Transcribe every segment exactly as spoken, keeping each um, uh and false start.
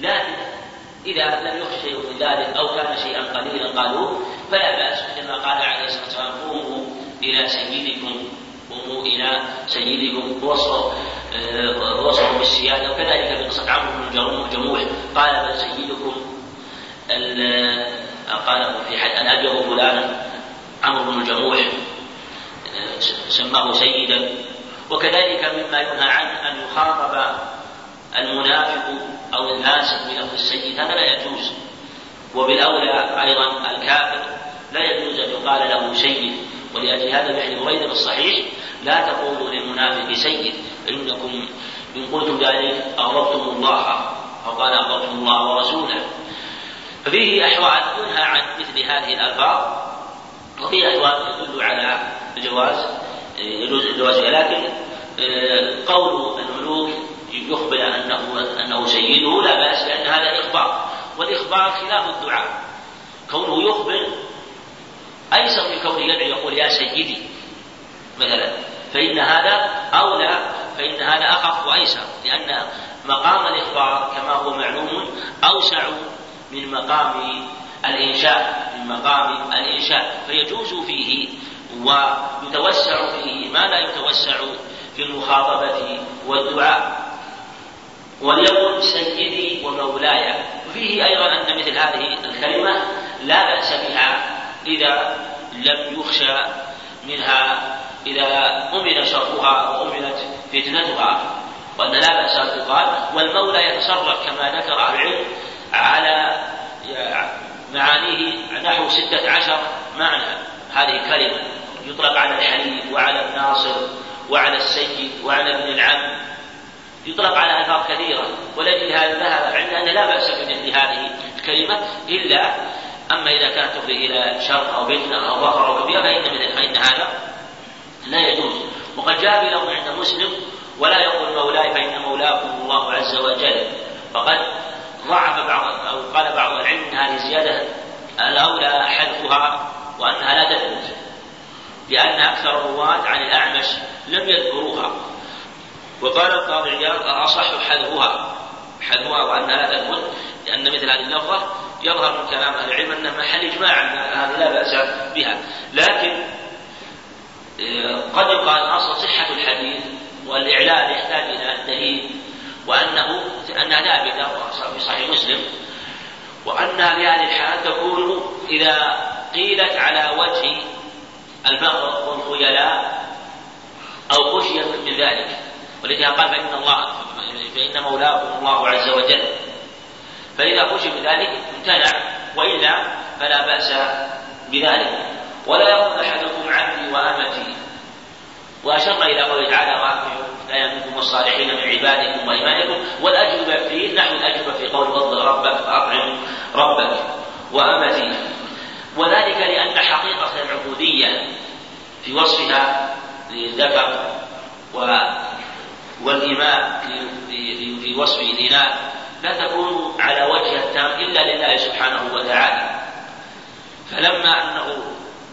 لكن إذا لم يخش شيء من ذلك أو كان شيئا قليلا قالوا فلا بأس، كما قال عليه الصلاة والسلام: قوموا إلى سيدكم قوموا إلى سيدكم وصفوا بالسيادة. وكذلك في قصة عمرو بن الجموح قال: بل سيدكم قال في حد أن أبيض فلانا عمرو بن الجموح سماه سيدا. وكذلك مما ينهى عنه أن يخاطب المنافق أو الناسق بلفظ السيد، هذا لا يجوز. وبالأولى أيضا الكافر لا يجوز أن يقال له سيد. ولأجل هذا في بريدة الصحيح: لا تقولوا للمنافق سيد إنكم إن قلتم ذلك أغضبتم الله، أو قال أغضبتم الله ورسوله. ففيه أحوال ينهى عن مثل هذه الألفاظ، وفيه أحوال تدل على الجواز يجوز الجواز. لكن قول الملوك يخبر أنه, أنه سيده لا بأس، لأن هذا إخبار، والإخبار خلاف الدعاء. كونه يخبر أيسر من كونه يدعو يقول يا سيدي مثلا، فإن هذا أولى، فإن هذا أخف وأيسر، لأن مقام الإخبار كما هو معلوم أوسع من مقام الإنشاء من مقام الإنشاء فيجوز فيه ويتوسع فيه ما لا يتوسع في المخاطبة والدعاء. وليقل سيدي ومولاي. وفيه أيضا أن مثل هذه الكلمة لا بأس بها إذا لم يخشى منها، إذا أمن شرها وأمنت فتنتها، وأن لا بأس أن تقال. والمولى يتصرف كما ذكر أهل العلم على معانيه نحو ستة عشر معنى. هذه الكلمة يطلق على الحليف وعلى الناصر وعلى السيد وعلى ابن العم، يطلق على ألفاظ كثيرة. ولكن هذا ذهب عند أن لا بأس بمثل هذه الكلمة، إلا أما إذا كانت تفضي إلى شر أو فتنة أو ظفر أو كبيرة فإن, فإن هذا لا يجوز. وقد جاء بلفظ عند مسلم: ولا يقول مولاي فإن مولاكم الله عز وجل. فقد ضعف بعض أو قال بعض العلم أن هذه زيادة الأولى حذفها وأنها لا تثبت، لأن أكثر الرواة عن الأعمش لم يذكروها. وقال القاضي عياض: أصح حذفها حذفها وأنها لا تثبت، لأن مثل هذه اللفظة يظهر من كلام أهل العلم أنها محل إجماع أن هذه لا بأس بها. لكن قد يقال أصل صحة الحديث والإعلان يحتاج إلى دليل، وأنه أنها ثابتة في صحيح مسلم، وأنها في هذه الحال تكون إذا قيلت على وجه البغض والخيلاء أو خشية من ذلك. ولذا قال: فإن الله فإن مولاكم الله عز وجل. فإذا خشي من ذلك امتنع، وإلا فلا بأس بذلك. ولا يقول أحدكم عبدي وأمتي. وأشر إلى قوله تعالى: وأكرموا منكم والصالحين من عبادكم وإيمانكم. والأجوبة فيه نحو الأجوبة في قول فضل ربك فأطعم ربك وأمتي. وذلك لأن حقيقة العبودية في وصفها للذكر والإماء في وصف الإناث لا تكون على وجه التام إلا لله سبحانه وتعالى. فلما أنه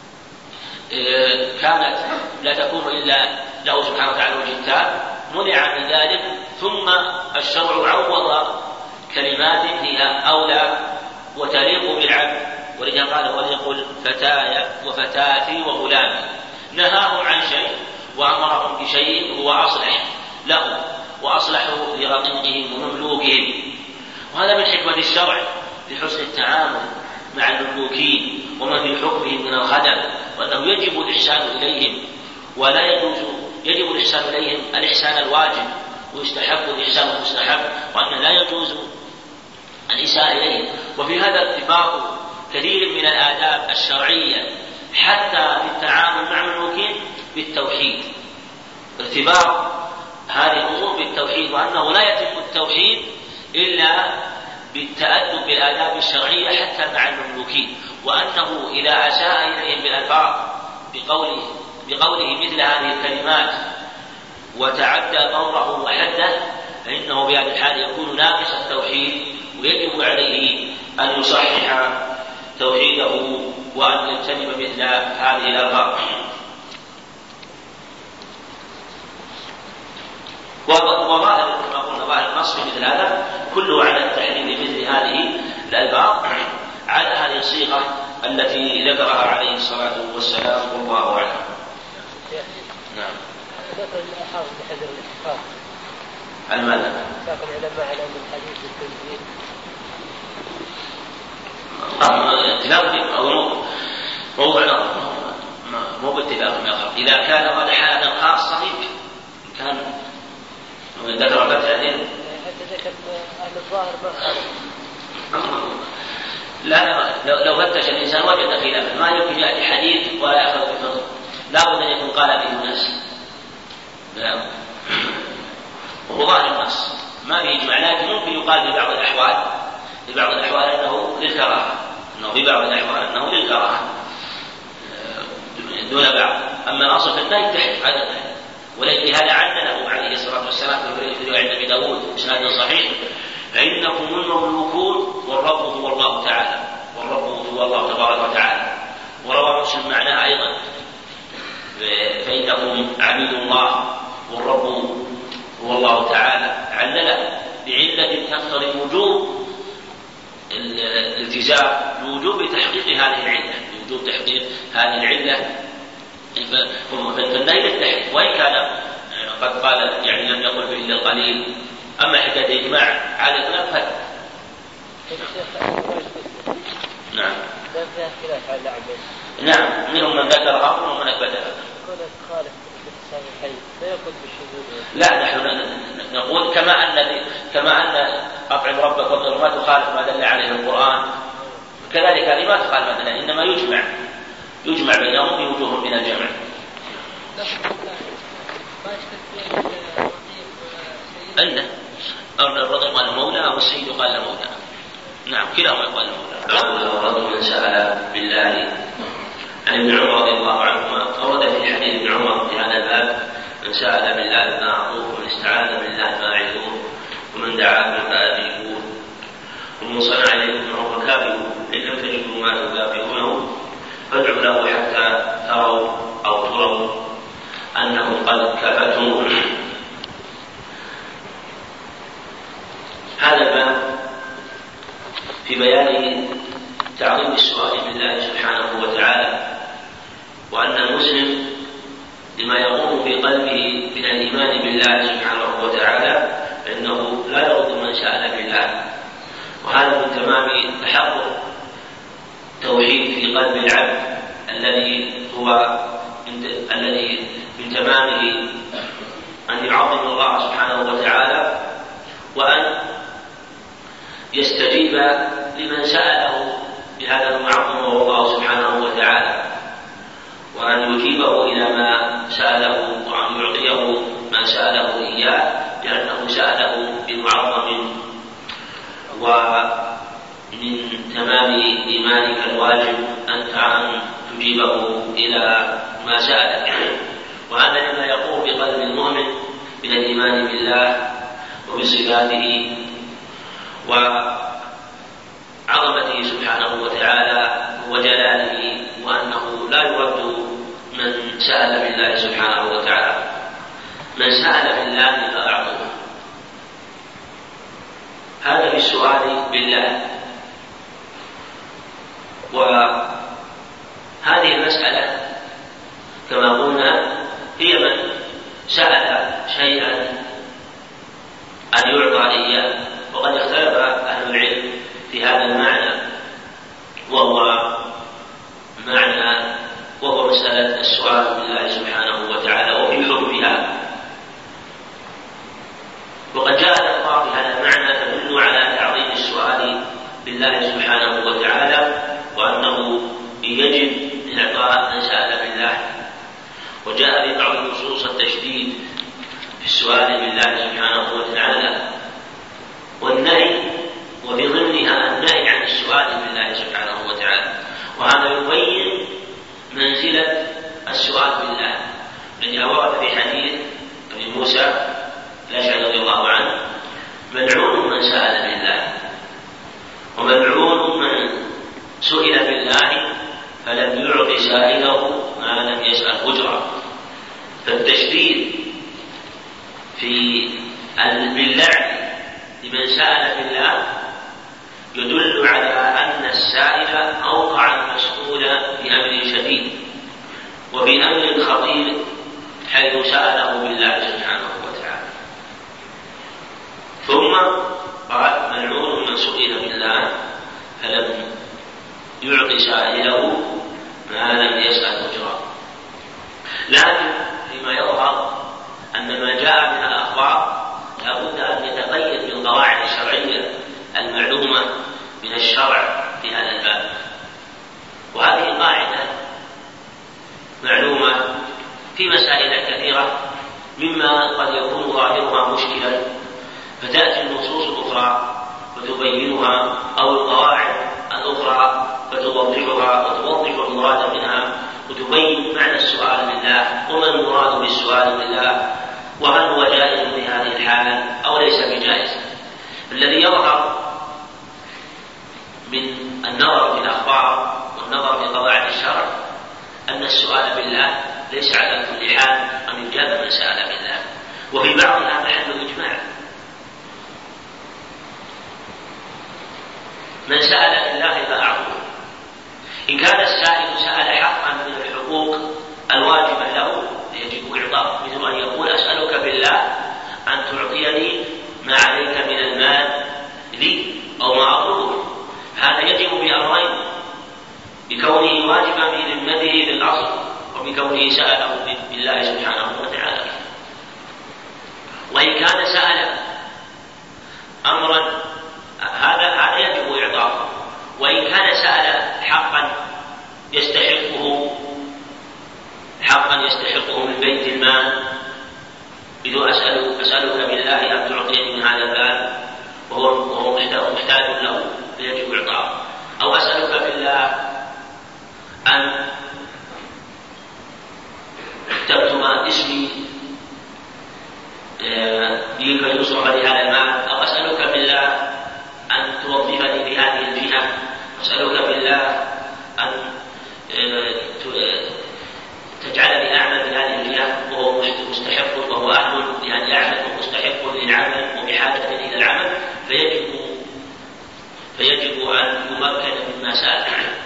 كانت لا تكون إلا له سبحانه وتعالى وجه التام منع من ذلك، ثم الشرع عوض كلمات هي أولى وتليق بالعبد. ولذا قال: وليقل فتاي وفتاتي وغلامي. نهاهم عن شيء وأمرهم بشيء هو أصلح له وأصلحوا لرقيقهم ومملوكهم. وهذا من حكمة الشرع لحسن التعامل مع المملوكين ومن في حكمهم من الخدم، وأنه يجب الإحسان إليهم، ولا يجوز يجب الإحسان إليهم الإحسان الواجب، ويستحب الإحسان المستحب، وأنه لا يجوز الإساءة إليهم. وفي هذا ارتباط كثير من الآداب الشرعية حتى في التعامل مع المملوكين بالتوحيد، ارتباط هذه الأمور بالتوحيد، وأنه لا يتم التوحيد إلا بالتأدب بالآداب الشرعية حتى مع المملوكين، وأنه إذا أساء إليهم بالألفاظ بقوله, بقوله مثل هذه الكلمات وتعدى ضوره وحده، فإنه بهذه الحال يكون ناقص التوحيد، ويجب عليه أن يصحح توحيده وأن يجتنب مثل هذه الألفاظ. وظاهر كما قلنا ظاهر النص مثل هذا كله على تحريم مثل هذه الألفاظ على هذه الصيغة التي ذكرها عليه الصلاة والسلام والله أعلم. نعم. ذكر الأحاط بحذر الاتفاق. على ماذا؟ اتفاق العلماء على أن الحديث بالتنزيل. اتفاق أو موضوع نظر مو باتفاق نظر. إذا كان هذا حالة خاصة يمكن كان ذكر فتحة حتى ذكر أهل الظاهر ما خالف. لا لو فتش الإنسان وجد خلافا ما يمكن يأتي حديث ولا يأخذ بالفضل لا بد أن يكون قال به الناس وهو ظاهر النص ما بيجمع لكن ممكن يقال في بعض الأحوال في بعض الأحوال أنه للكراهة أنه في بعض الأحوال أنه للكراهة دون بعض. أما الأصل في النهي التحريم هذا النهي ولكن هذا علله عليه الصلاة والسلام في عند أبي داود بإسناد صحيح فإنكم المملوكون والرب هو الله تعالى والرب هو الله تبارك وتعالى. وروى مسلم معناه أيضا فإنكم عبيد الله والرب هو الله تعالى علله بعلة تقتضي وجوب الالتزام بوجوب تحقيق هذه العلة بوجوب تحقيق هذه العلة فالنهي للتحريم وإن كان قد قال يعني لم يقل به إلا القليل. أما حكاية إجماع على الخلاف فلا. نعم. نعم منهم من ذكرها ومنهم من أثبتها. لا نحن نقول كما أن كما أن أطعم ربك وانظر ما تخالف ما دل عليه القرآن كذلك هذه ما تخالف ما دل إنما يجمع يجمع بينهم في وجوه من الجمع. عنده الرضي قال المولى أو السيد قال المولى. نعم كلاهما يقال المولى. رجل من سأل بالله عن ابن عمر رضي الله عنهما ورد في حديث ابن عمر في هذا الباب من سأل بالله ما أعطوه ومن استعاذ بالله ما أعيذوه ومن دعاكم فأجيبوه ومن صنع إليكم معروفا كافئوه إن لم تجدوا ما تكافئونه فادعوا له حتى تروا أو تروا أنهم قد كفتموه. هذا الباب في بيان تعظيم السؤال بالله سبحانه وتعالى وأن المسلم لما يقوم في قلبه من الإيمان بالله سبحانه وتعالى فإنه لا يرد من سأل بالله وهذا من تمام تحقق توحيد في قلب العبد الذي هو الذي من تمامه أن يعظم الله سبحانه وتعالى وأن يستجيب لمن سأله بهذا المعظم وهو الله سبحانه وتعالى وأن يجيبه إلى ما سأله وأن يعطيه ما سأله إياه لأنه سأله بمعظم. ومن تمام إيمانك الواجب أنت أن تجيبه إلى ما سألك وهذا لما يقوم بقلب المؤمن من الإيمان بالله وبصفاته وعظمته سبحانه وتعالى وجلاله وأنه لا يرد من سأل بالله سبحانه وتعالى. من سأل بالله فأعطوه هذا بالسؤال بالله. وهذه المسألة كما قلنا هي من سأل شيئا أن يعطى إياه وقد اختلف أهل العلم في هذا المعنى وهو معنى وهو مسألة السؤال بالله سبحانه وتعالى وفي حكمها. وقد جاء الأخبار في هذا المعنى تدل على تعظيم السؤال بالله سبحانه وتعالى وأنه يجب إعطاء من سأل بالله. وجاء في بعض النصوص التشديد في السؤال بالله سبحانه وتعالى والنهي وفي ضمنها النهي عن السؤال بالله سبحانه وتعالى. وهذا يبين منزلة السؤال بالله الذي ورد في حديث أبي موسى الأشعري رضي الله عنه ملعون من سأل بالله وملعون من سئل بالله فلم يعط سائله ما لم يسأل أجرا. فالتشديد في باللعن لمن سأل بالله يدل على أن السائل أوقع المسؤول بأمر شديد وبأمر خطير حيث سأله بالله سبحانه وتعالى. ثم قال ملعون من سئل بالله فلم يعطي سائله ما لم يسأل أجره. لكن فيما يظهر أن ما جاء من الأخبار لابد أن يتقيد بالقواعد الشرعية المعلومة من الشرع في هذا الباب، وهذه قاعدة معلومة في مسائل كثيرة مما قد يكون ظاهرها مشكلا فتأتي النصوص الأخرى فتبينها أو القواعد الأخرى فتوضحها وتوضح المراد منها وتبين معنى السؤال بالله وما المراد بالسؤال بالله وهل هو جائز في هذه الحالة أو ليس بجائز. الذي يظهر من النظر في الأخبار والنظر في قواعد الشرع أن السؤال بالله ليس على كل حال أن يجاب من سأل بالله، وفي بعضها محل إجماع. من سأل بالله فأعطوه. إن كان السائل سأل حقا من الحقوق الواجبة له يجب إعطاءه، مثل أن يقول أسألك بالله أن تعطيني ما عليك من المال لي أو ما أطلبه، هذا يجب بأمرين: بكونه واجبا في ذمته بالأصل وبكونه سأله بالله سبحانه وتعالى. وإن كان سأل أمرا هذا هذا يجب إعطاؤه، وإن كان سأل حقا يستحقه حقا يستحقه من بيت المال بدون أسألك أسألك بالله أن تعطيني من هذا المال وهو وهو محتاج له فيجب إعطاؤه، أو أسألك بالله أن تكتب اسمي لكي يصرف لهذا المال، أو أسألك بالله أن توظفني في هذه الجهة، أسألك بالله أن تجعلني أعمل في هذه الجهة وهو مستحق وهو أهل لأن يعمل ومستحق للعمل وبحاجة إلى العمل، فيجب فيجب أن يمكن مما سأل.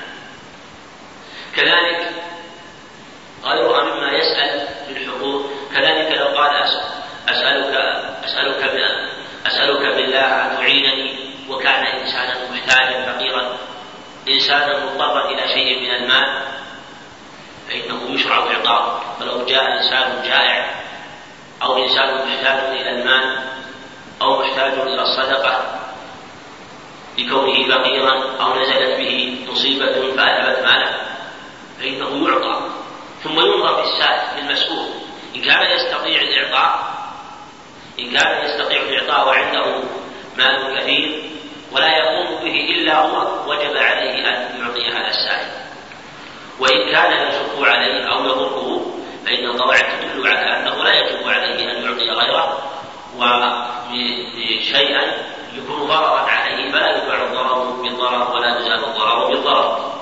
كذلك غيرها مما يسأل بالحقوق، كذلك لو قال أسألك أسألك أسألك بالله أن تعينني وكان إنسانا محتاجا فقيرا إنسانا مضطرا إلى شيء من المال فإنه يشرع إعطاؤه. فلو جاء إنسان جائع أو إنسان محتاج إلى المال أو محتاج إلى الصدقة بكونه فقيرا أو نزلت به مصيبة فألبت ماله فإنه يعطى، ثم ينظر في السائل في المسؤول إن كان يستطيع الإعطاء إن كان يستطيع الإعطاء وعنده مال كثير ولا يقوم به إلا هو وجب عليه أن يعطي هذا السائل، وإن كان يشق عليه أو يضره فإن القواعد تدل على أنه لا يجب عليه أن يعطي غيره وشيئا يكون ضررا عليه فلا يدفع الضرر بالضرر ولا يزال الضرر بالضرر.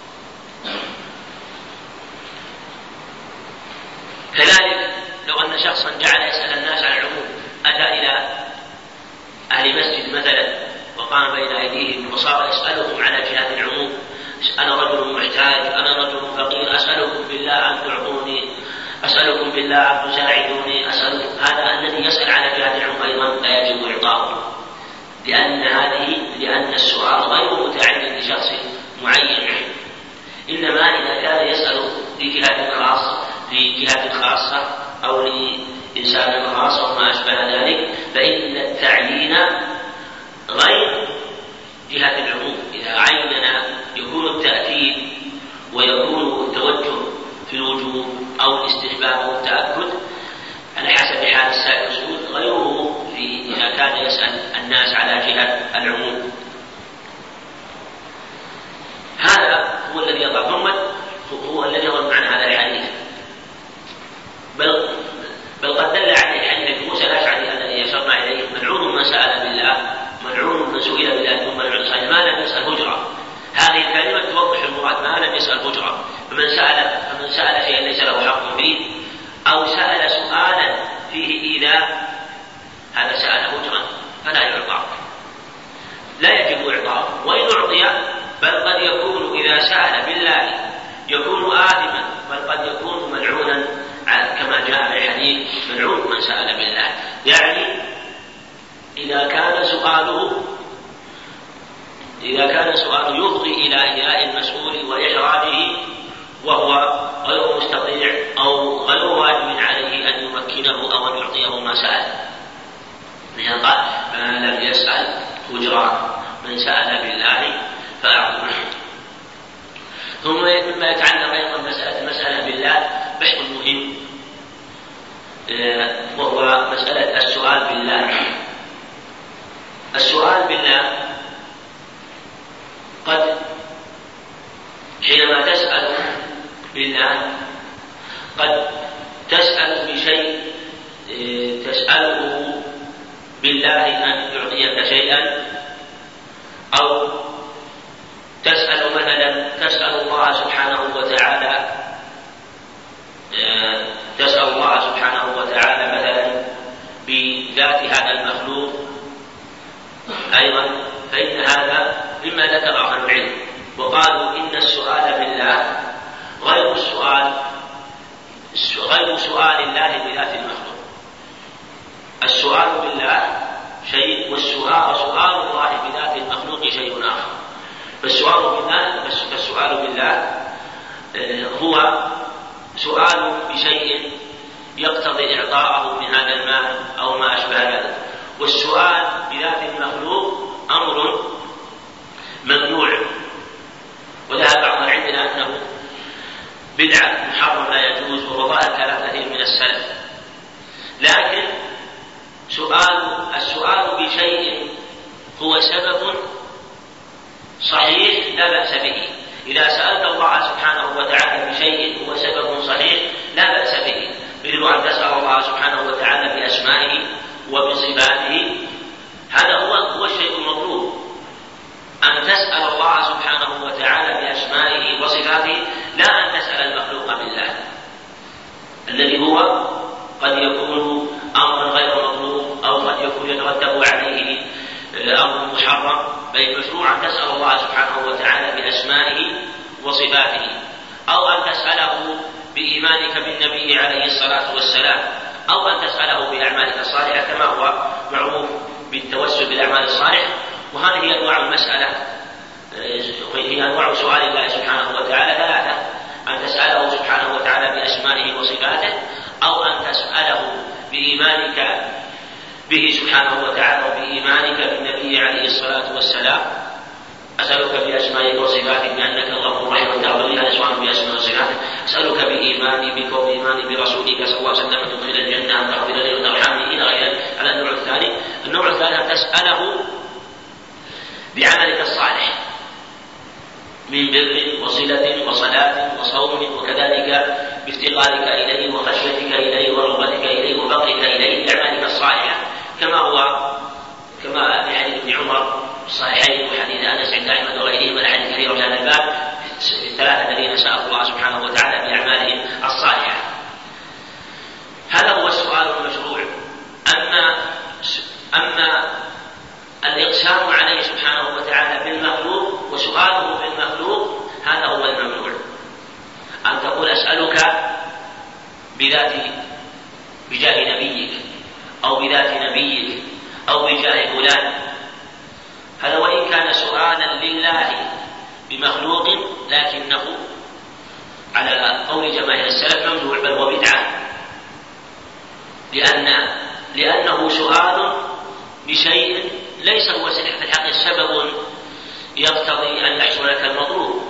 كذلك لو أن شخصا جعل يسأل الناس عن العموم، أتى إلى أهل مسجد مثلا وقام بين أيديهم وصار يسألهم على جهات العموم: أنا رجل محتاج، أنا رجل فقير، أسألكم بالله أن تعطوني، أسألكم بالله أن تساعدوني، أسألكم. هذا الذي يسأل على جهات العموم أيضا لا يجب إعطاؤه، لأن هذه لأن السؤال غير متعين لشخص معين، إنما إذا كان يسأل في جهات خاصة في جهات خاصة أو لإنسان خاص وما أشبه ذلك فإن التعيين غير جهة العموم. إذا عيننا يكون التأكيد ويكون التوجه في الوجوب أو الاستحباب والتأكد على حسب حال السائل والسؤول، غيره في إذا كان يسأل الناس على جهة العموم. هذا هو الذي يضع ثم هو الذي يضع عن هذا الحديث، بل بل قد دل عليه حديث موسى الأشعري الذي أشرنا إليه: ملعون من سأل بالله، ملعون من سئل بالله ثم ملعون ما لم يسأل هجرة. هذه الكلمة توضح المراد: ما لم يسأل هجرة. فمن سأل فمن سأل شيئا ليس له حق فيه أو سأل سؤالا فيه إيذاء هذا سأل هجرا فلا لا يجب إعطاؤه، وإن أعطي بل قد يكون إذا سأل بالله يكون آثما، بل قد يكون ملعونا كما جاء في الحديث ملعون من سأل بالله، يعني إذا كان سؤاله إذا كان سؤاله يفضي إلى إيذاء المسؤول وإحراجه وهو غير مستطيع أو غير واجب عليه أن يمكنه أو أن يعطيه ما سأل. لأن قال من لم يسأل هجران، من سأل بالله فأعطه. ثم مما يتعلق أيضا مسألة المسألة بالله بحث مهم، وهو مسألة السؤال بالله. السؤال بالله قد حينما تسأل بالله قد تسأل بشيء تسأله بالله أن يعطيك شيئا، أو تسأل مثلا تسأل الله سبحانه وتعالى تسأل الله سبحانه وتعالى مثلا بذات هذا المخلوق أيضا، فإن هذا مما ذكره أهل العلم، وقالوا إن السؤال بالله غير السؤال غير سؤال الله بذات المخلوق. السؤال بالله شيء، والسؤال سؤال الله بذات المخلوق شيء آخر. فالسؤال بالله فالسؤال بالله هو سؤال بشيء يقتضي إعطاءه من هذا المال أو ما أشبه ذلك، والسؤال بذات المخلوق أمر ممنوع، وذهب بعض العلم أنه بدعة محرم لا يجوز، ووضع كلام كثير من السلف. لكن سؤال السؤال بشيء هو سبب صحيح لا بأس به. إذا سألت الله سبحانه وتعالى بشيء هو سبب صحيح لا بأس به، مثل أن تسأل الله سبحانه وتعالى بأسمائه وبصفاته، هذا هو هو الشيء المطلوب، أن تسأل الله سبحانه وتعالى بأسمائه وصفاته، لا أن تسأل المخلوق بالله الذي هو قد يكون أمرا غير مطلوب، أو قد يكون يترتب عليه أمر محرم. بل المشروع أن تسأل الله سبحانه وتعالى بأسمائه وصفاته، أو أن تسأله بإيمانك بالنبي عليه الصلاة والسلام، أو أن تسأله بأعمالك الصالحة كما هو معروف بالتوسل بالأعمال الصالحة. وهذه هي أنواع المسألة، هي أنواع سؤال الله سبحانه وتعالى ثلاثة: أن تسأله سبحانه وتعالى بأسمائه وصفاته، أو أن تسأله بإيمانك به سبحانه وتعالى وبإيمانك بالنبي عليه الصلاة والسلام. أسألك بأسمائك وصفاتك بأنك الله رحمة الله لي أسوأ بأسماء وصفاتك، أسألك بإيماني بك وبإيماني برسولك صلى الله عليه وسلم أن تدخل الجنة، أن تغفر لي وترحمني إلى غير. على النوع الثاني النوع الثاني أن تسأله بعملك الصالح من بر وصلة وصلاة وصوم، وكذلك بافتقارك إليه وخشيتك إليه ورغبتك إليه وفقرك إليه بأعمالك الصالحة، كما هو كما في حديث ابن عمر الصحيحين وحديث أنس عند أحمد وغيرهم من حديث كثير في هذا الباب، الثلاثة الذين سألوا الله سبحانه وتعالى بأعمالهم الصالحة. هذا هو السؤال المشروع. أما أما الإقسام عليه سبحانه وتعالى بالمخلوق وسؤاله بالمخلوق هذا هو الممنوع. أن تقول أسألك بذات بجاه نبيك أو بذات نبيك أو بجاه فلان، هذا وإن كان سؤالا لله بمخلوق لكنه على قول جماهير السلف ممنوع بل هو بدعة، لأن لأنه سؤال بشيء ليس هو في الحق سبب يقتضي أن يحصل لك المطلوب،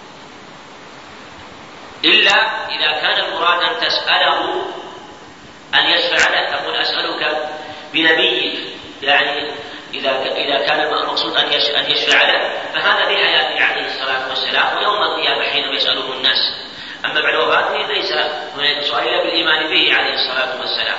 إلا إذا كان المراد أن تسأله أن يشفع لك. تقول أسألك بنبيك، يعني إذا إذا كان المقصود أن يشفع لك، فهذا في حياته عليه الصلاة والسلام ويوم القيامة حين يسأله الناس. أما بعد وفاته ليس هناك سؤال إلا بالإيمان به عليه الصلاة والسلام.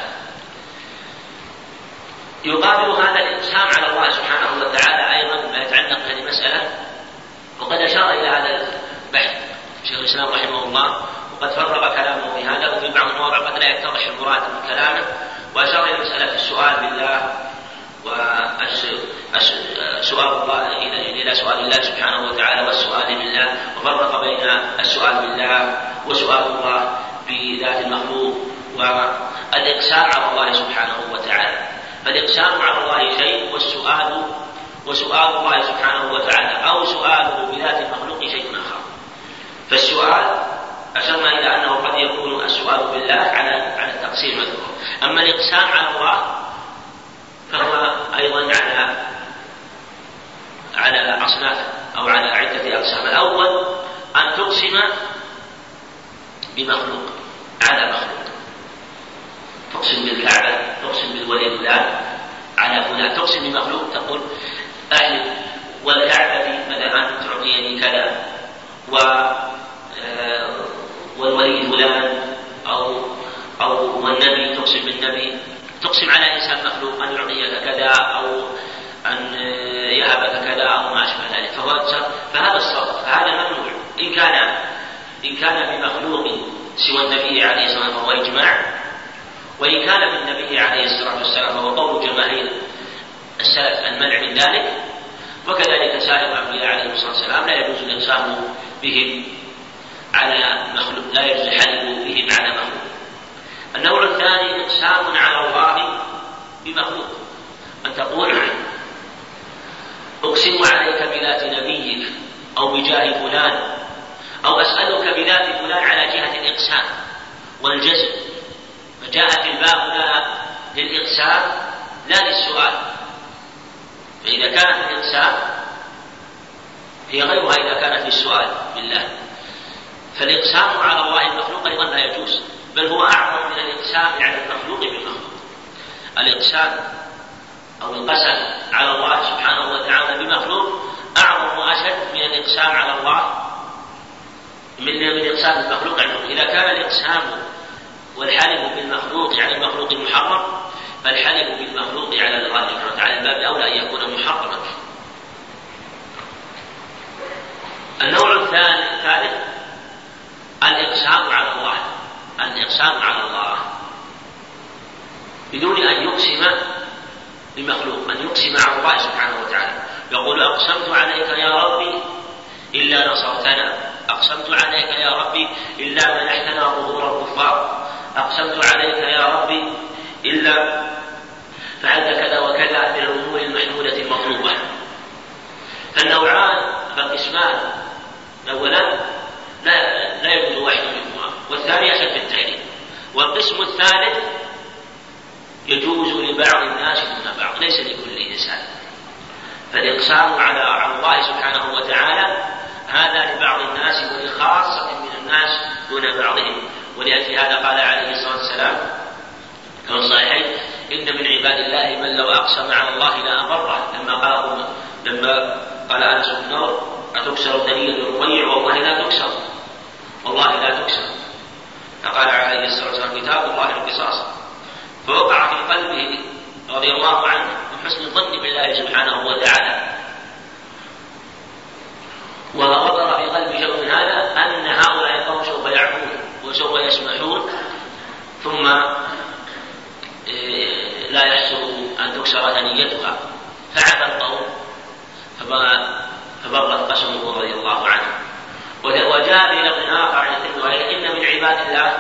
يقابل هذا الإقسام على الله سبحانه وتعالى أيضا ما يتعلق بهذه المسألة، وقد أشار إلى هذا البحث شيخ الإسلام رحمه الله، وقد فرغ كلامه في هذا، وفي بعض المواضع قد لا يتضح المراد من كلامه، وأشار إلى مسألة السؤال بالله وسؤال سؤال الله إلى سؤال الله سبحانه وتعالى والسؤال بالله، وفرق بين السؤال بالله وسؤال الله بذات المخلوق والإقسام على الله سبحانه وتعالى. فالإقسام على الله شيء، والسؤال وسؤال الله سبحانه وتعالى أو سؤاله بذات المخلوق شيء آخر. فالسؤال أشرنا إلى أنه قد يكون السؤال بالله على على التقسيم المذكور. أما الإقسام على الله فهو أيضا على على أصناف أو على عدة أقسام. الأول أن تقسم بمخلوق على مخلوق، تقسم بالكعبة، تقسم بالولي فلان على فلان، تقسم بمخلوق، تقول أحلف والكعبة مثلا تعطيني كذا والولي فلان أو أو والنبي، تقسم بالنبي، تقسم على إنسان مخلوق أن يعطيك كذا أو أن يهبك كذا أو ما أشبه ذلك. فهذا الصرف فهذا ممنوع إن كان إن كان بمخلوق سوى النبي عليه الصلاة والسلام فهو إجماع، وإن كان بالنبي عليه الصلاة والسلام فهو قول جماهير السلف المنع من ذلك. وكذلك سائر الأنبياء عليه الصلاة والسلام لا يجوز الإقسام بهم على مخلوق، لا يجوز الحلف بهم على مخلوق. النوع الثاني إقسام على الله بمخلوق، أن تقول أقسم عليك بذات نبيك أو بجاه فلان، أو أسألك بذات فلان على جهة الإقسام والجزم. فجاءت الباء هنا للإقسام لا للسؤال، فإذا كانت الإقسام هي غيرها إذا كانت للسؤال بالله. فالإقسام على الله المخلوق أيضا لا يجوز، بل هو أعظم من الإقسام على المخلوق بالمخلوق. الإقسام أو القسم على الله سبحانه وتعالى بمخلوق أعظم وأشد من الإقسام على الله من من إقسام المخلوق عنه. إذا كان الإقسام والحلف بالمخلوق على المخلوق محرم، فالحلف بالمخلوق على الله سبحانه وتعالى الباب أولى أن يكون محرما. النوع الثالث الإقسام على الله، الإقسام على الله بدون أن يقسم بمخلوق، أن يقسم على الله سبحانه وتعالى. يقول أقسمت عليك يا ربي إلا نصرتنا، أقسمت عليك يا ربي إلا منحتنا ظهور الكفار، أقسمت عليك يا ربي إلا فعلت كذا وكذا من الأمور المحمودة المطلوبة. فالنوعان فالقسمان أولا لا لا يجوز واحد منهما، والثاني أشد بالتحريم. والقسم الثالث يجوز لبعض الناس دون بعض، ليس لكل إنسان. فالإقسام على على الله سبحانه وتعالى هذا لبعض الناس ولخاصة من الناس دون بعضهم. ولأجل هذا قال عليه الصلاة والسلام كما صحيح إن من عباد الله من لو أقسم على الله لا أبره، لما قال لما قال أنس بن نضر أتكسر ثنية الرقيع والله لا تكسر، والله لا تكسر. فقال عليه الصلاة والسلام كتاب الله القصاص. فوقع في قلبه رضي الله عنه من حسن الظن بالله سبحانه وتعالى، ووقر في قلبه شيء من هذا أن هؤلاء القوم سوف يعفون وسوف يسمحون، ثم لا يحسن أن تكسر ثنيتها. فعفى القوم فبرت قسمه رضي الله عنه. وجاء في لفظ آخر عن الترمذي إن من عباد الله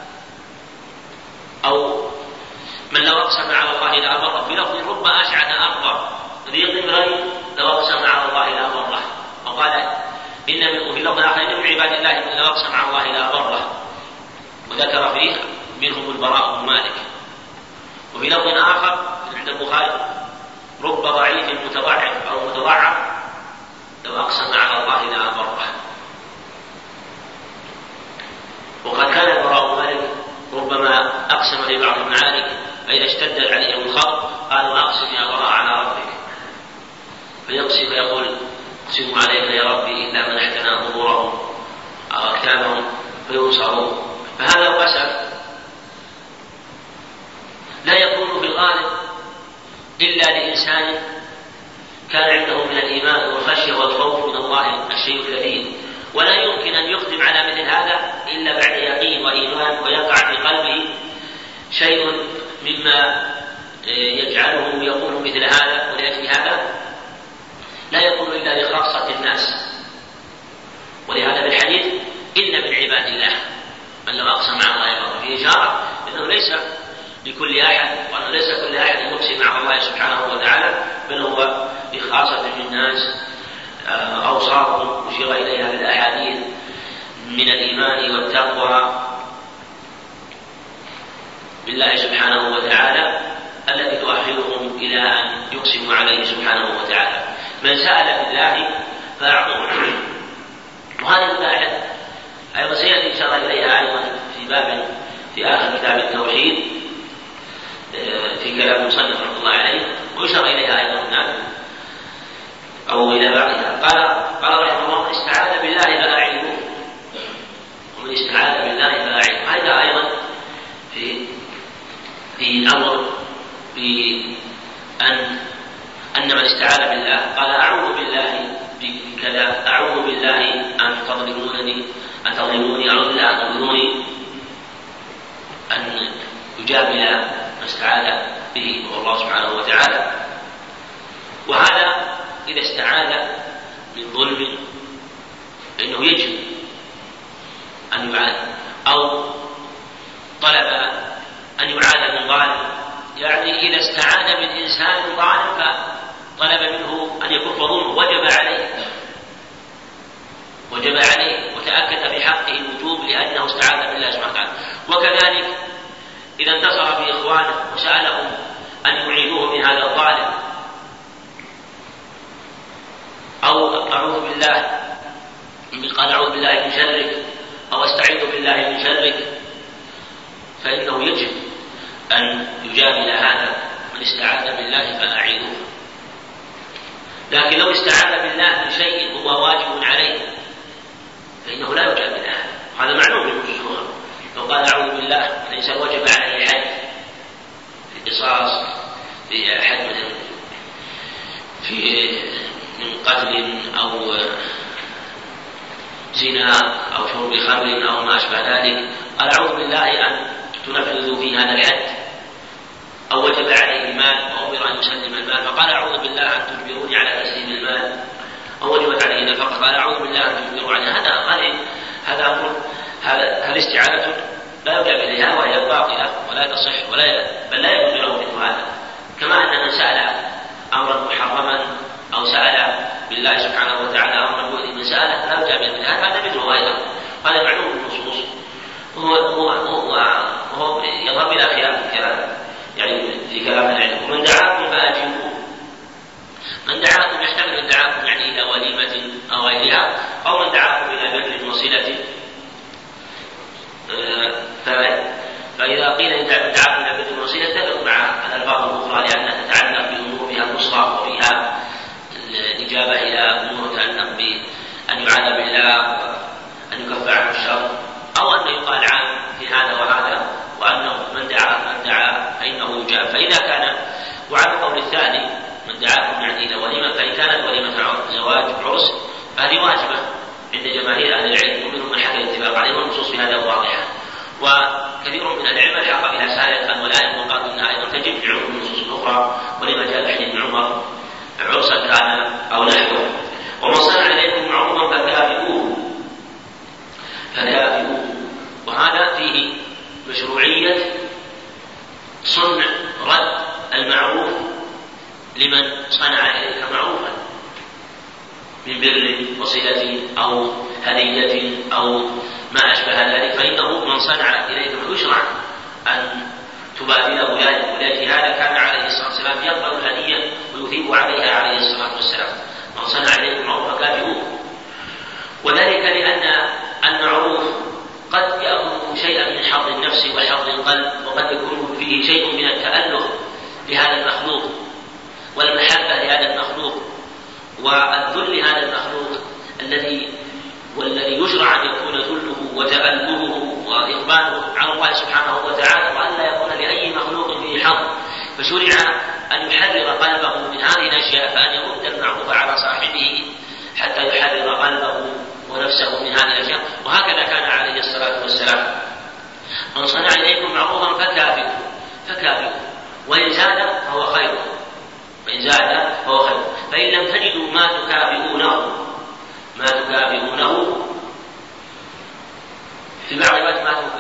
أو من لو أقسم على الله لا أبره، في لفظ رب أشعث أغبر ذي ضمرين لو أقسم على الله لا أبره. وقال إن من في لفظ آخر إن من عباد الله من لو أقسم على الله لا أبره، وذكر فيه منهم البراء بن مالك. وفي لفظ آخر عند البخاري رب ضعيف متضعف أو متضعف لو أقسم على الله لا أبره. وقد كان البراء بن مالك ربما أقسم في بعض المعارك فإذا اشتد عليهم الخوف قالوا أقسم يا براء على ربك، فيقسم فيقول أقسم عليك يا ربي إلا منحتنا ظهورهم أو أكتابهم فينصرون. فهذا القسم لا يكون في الغالب إلا لإنسان كان عنده من الإيمان والخشية والخوف من الله الشيء الكثير، ولا يمكن أن يقدم على مثل هذا إلا بعد يقين وإيمان ويقع في قلبه شيء مما يجعله يقول مثل هذا. ولأجل هذا من لو أقسم مع الله يبر، في إشارة أنه ليس لكل أحد، وأنه ليس كل أحد يقسم مع الله سبحانه وتعالى، بل هو بخاصة من الناس أوصاف أشير إليها بالأحاديث من الإيمان والتقوى بالله سبحانه وتعالى التي تؤهلهم إلى أن يقسموا عليه سبحانه وتعالى. من سأل بالله فأعطوه. وهذه المباحث أيضا سيأتي إشارة إليها أيضا في باب في آخر كتاب التوحيد في كلام المصنف رحمه الله عليه، ويشار إليها أيضا هناك أو إلى بعضها. قال قال رحمه الله: من استعاذ بالله فأعينوه، ومن استعاذ بالله فأعينوه. هذا أيضا في في أمر بأن أن من استعاذ بالله قال: أعوذ بالله بكذا، أعوذ بالله أن تظلمونني أن تظلموني أعوذ بالله أن تظلموني، أن يجاب إلى ما استعاذ به هو الله سبحانه وتعالى. وهذا إذا استعاذ من ظلم فإنه يجب أن يعاذ، أو طلب أن يعاذ من ظالم، يعني إذا استعاذ من إنسان ظالم فطلب منه أن يكف ظلمه وجب عليه وجب عليه وتأكد في حقه الوجوب لأنه استعاذ بالله سبحانه وتعالى. وكذلك إذا انتصر بإخوانه وسألهم أن يعيدوه من هذا الظالم، أو أعوذ بالله قال أعوذ بالله من شرك، أو أستعيذ بالله من شرك، فإنه يجب أن يجابل هذا من استعاذ بالله فأعيذوه. لكن لو استعاذ بالله من شيء هو واجب عليه فإنه لا يجابل هذا، هذا معلوم بالمشهور. لو قال أعوذ بالله الإنسان وجب عليه حد في قصاص في حد في من قتل أو زنا أو شرب خمر أو ما أشبه ذلك، قال أعوذ بالله أن تنفذوا في هذا الحد، أو وجب عليه المال وأمر أن يسلم المال فقال أعوذ بالله أن تجبروني على تسليم المال، أو وجبت عليه النفقة قال أعوذ بالله أن تجبروا على هذا هذا هذا أمر هذا استعاذة لا يجاب إليها وهي باطلة ولا تصح ولا بل لا يجوز له مثل هذا. كما أن من سأل أمرا محرما أو سأل بالله سبحانه وتعالى أمرا يؤذي من سأله لا يجاب إليها، هذا مثله أيضا، هذا معلوم بالنصوص وهو هو هو وهو يظهر بلا خلاف الكلام يعني في كلام العلم. ومن دعاكم فأجيبوه، من دعاكم يحتمل من دعاكم يعني إلى وليمة أو غيرها، أو من دعاكم إلى بر وصلة، فإذا قيل دعاكم إلى بر وصلة تدعو مع الألفاظ الأخرى لأنها تتعلق بأمور فيها النصرة وفيها الإجابة إلى أمور تتعلق بأن يعاذ بالله وأن يكف عنه الشر، أو أن يقال عام في هذا وهذا، وأنه من دعا من دعا فإنه يجاب. فإذا كان وعلى القول الثاني من دعاكم يعني إلى وليمة، فإن كانت وليمة زواج عرس فهذه واجبة عند جماهير أهل العلم ومنهم من حكى الاتفاق عليه، والنصوص في هذا واضحة. وكثير من العلم الحق بها سائلة والآية وقالوا أنها أيضا تجب لعموم النصوص الأخرى، ولما جاء حديث ابن عمر عرسا كان أو نحوه. ومن صنع إليكم معروفا فكافئوه فكافئوه. وهذا فيه مشروعية صنع رد المعروف لمن صنع إليك معروفا من بر وصلة أو هدية أو ما أشبه ذلك، فإنه من صنع إليك يشرع أن تبادله ذلك. ولهذا كان عليه الصلاة والسلام يقبل الهدية ويثيب عليها عليه الصلاة والسلام. من صنع إليك معروفا فكافئوه، وذلك لأن المعروف قد يأخذ شيئا من حظ النفس وحظ القلب، وقد يكون فيه شيء من التأله لهذا المخلوق والمحبة لهذا المخلوق والذل لهذا المخلوق الذي والذي يشرع أن يكون ذله وتألهه وإقباله على الله سبحانه وتعالى، وأن لا يكون لأي مخلوق فيه حظ، فشرع أن يحرر قلبه من هذه الأشياء، فأن يرد المعروف على صاحبه حتى يحرر قلبه ونفسه من هذه الأشياء. وهكذا كان عليه الصلاة والسلام. من صنع إليكم معروفا فكافئوه فكافئوه وإن زاد فهو خير وإن زاد فهو خير. فإن لم تجدوا ما تكافئونه ما تكافئونه في بعض الوقت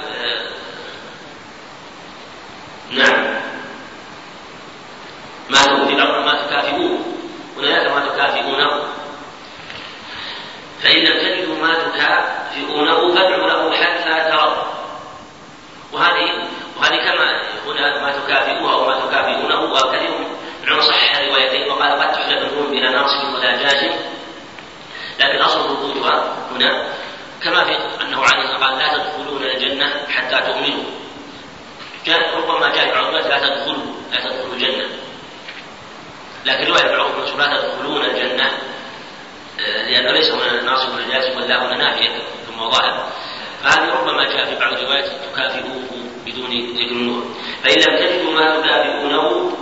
أصلها جازم، لكن أصل ثبوتها هنا كما في أنه عليه الصلاة والسلام قال لا تدخلون الجنة حتى تؤمنوا، جاء ربما جاء بعض الناس لا تدخلوا لا تدخلوا الجنة، لكن رواية بعض الناس لا تدخلون الجنة لأنه ليس هنا ناصب الجازم ولا هنا نافية ثم ظاهر، فهذه ربما جاء في بعض الروايات تكافئوه بدون ذكر النور. فإن لم تجدوا ما تكافئونه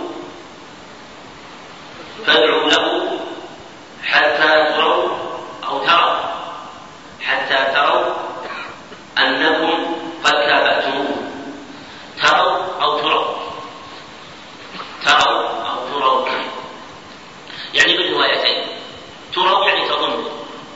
فادعوا له حتى تروا أو تروا حتى تروا أنكم قد كافأتموه. تروا أو تروا تروا أو تروا يعني بالروايتين. تروا يعني تظنوا،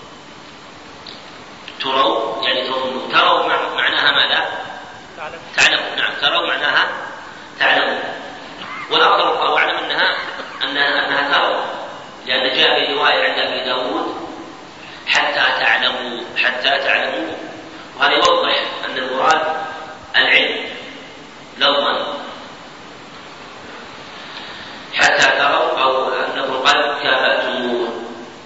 تروا يعني تظنوا، تروا معناها ماذا؟ تعلموا. نعم تروا معناها تعلموا، والأفضل والله أعلم أنها أنها, أنها تروا، لأن جاء في رواية عند أبي داود حتى تعلموا حتى تعلموا، وهذا يوضح أن المراد العلم لفظا حتى تروا أو أنكم قد كافأتموه.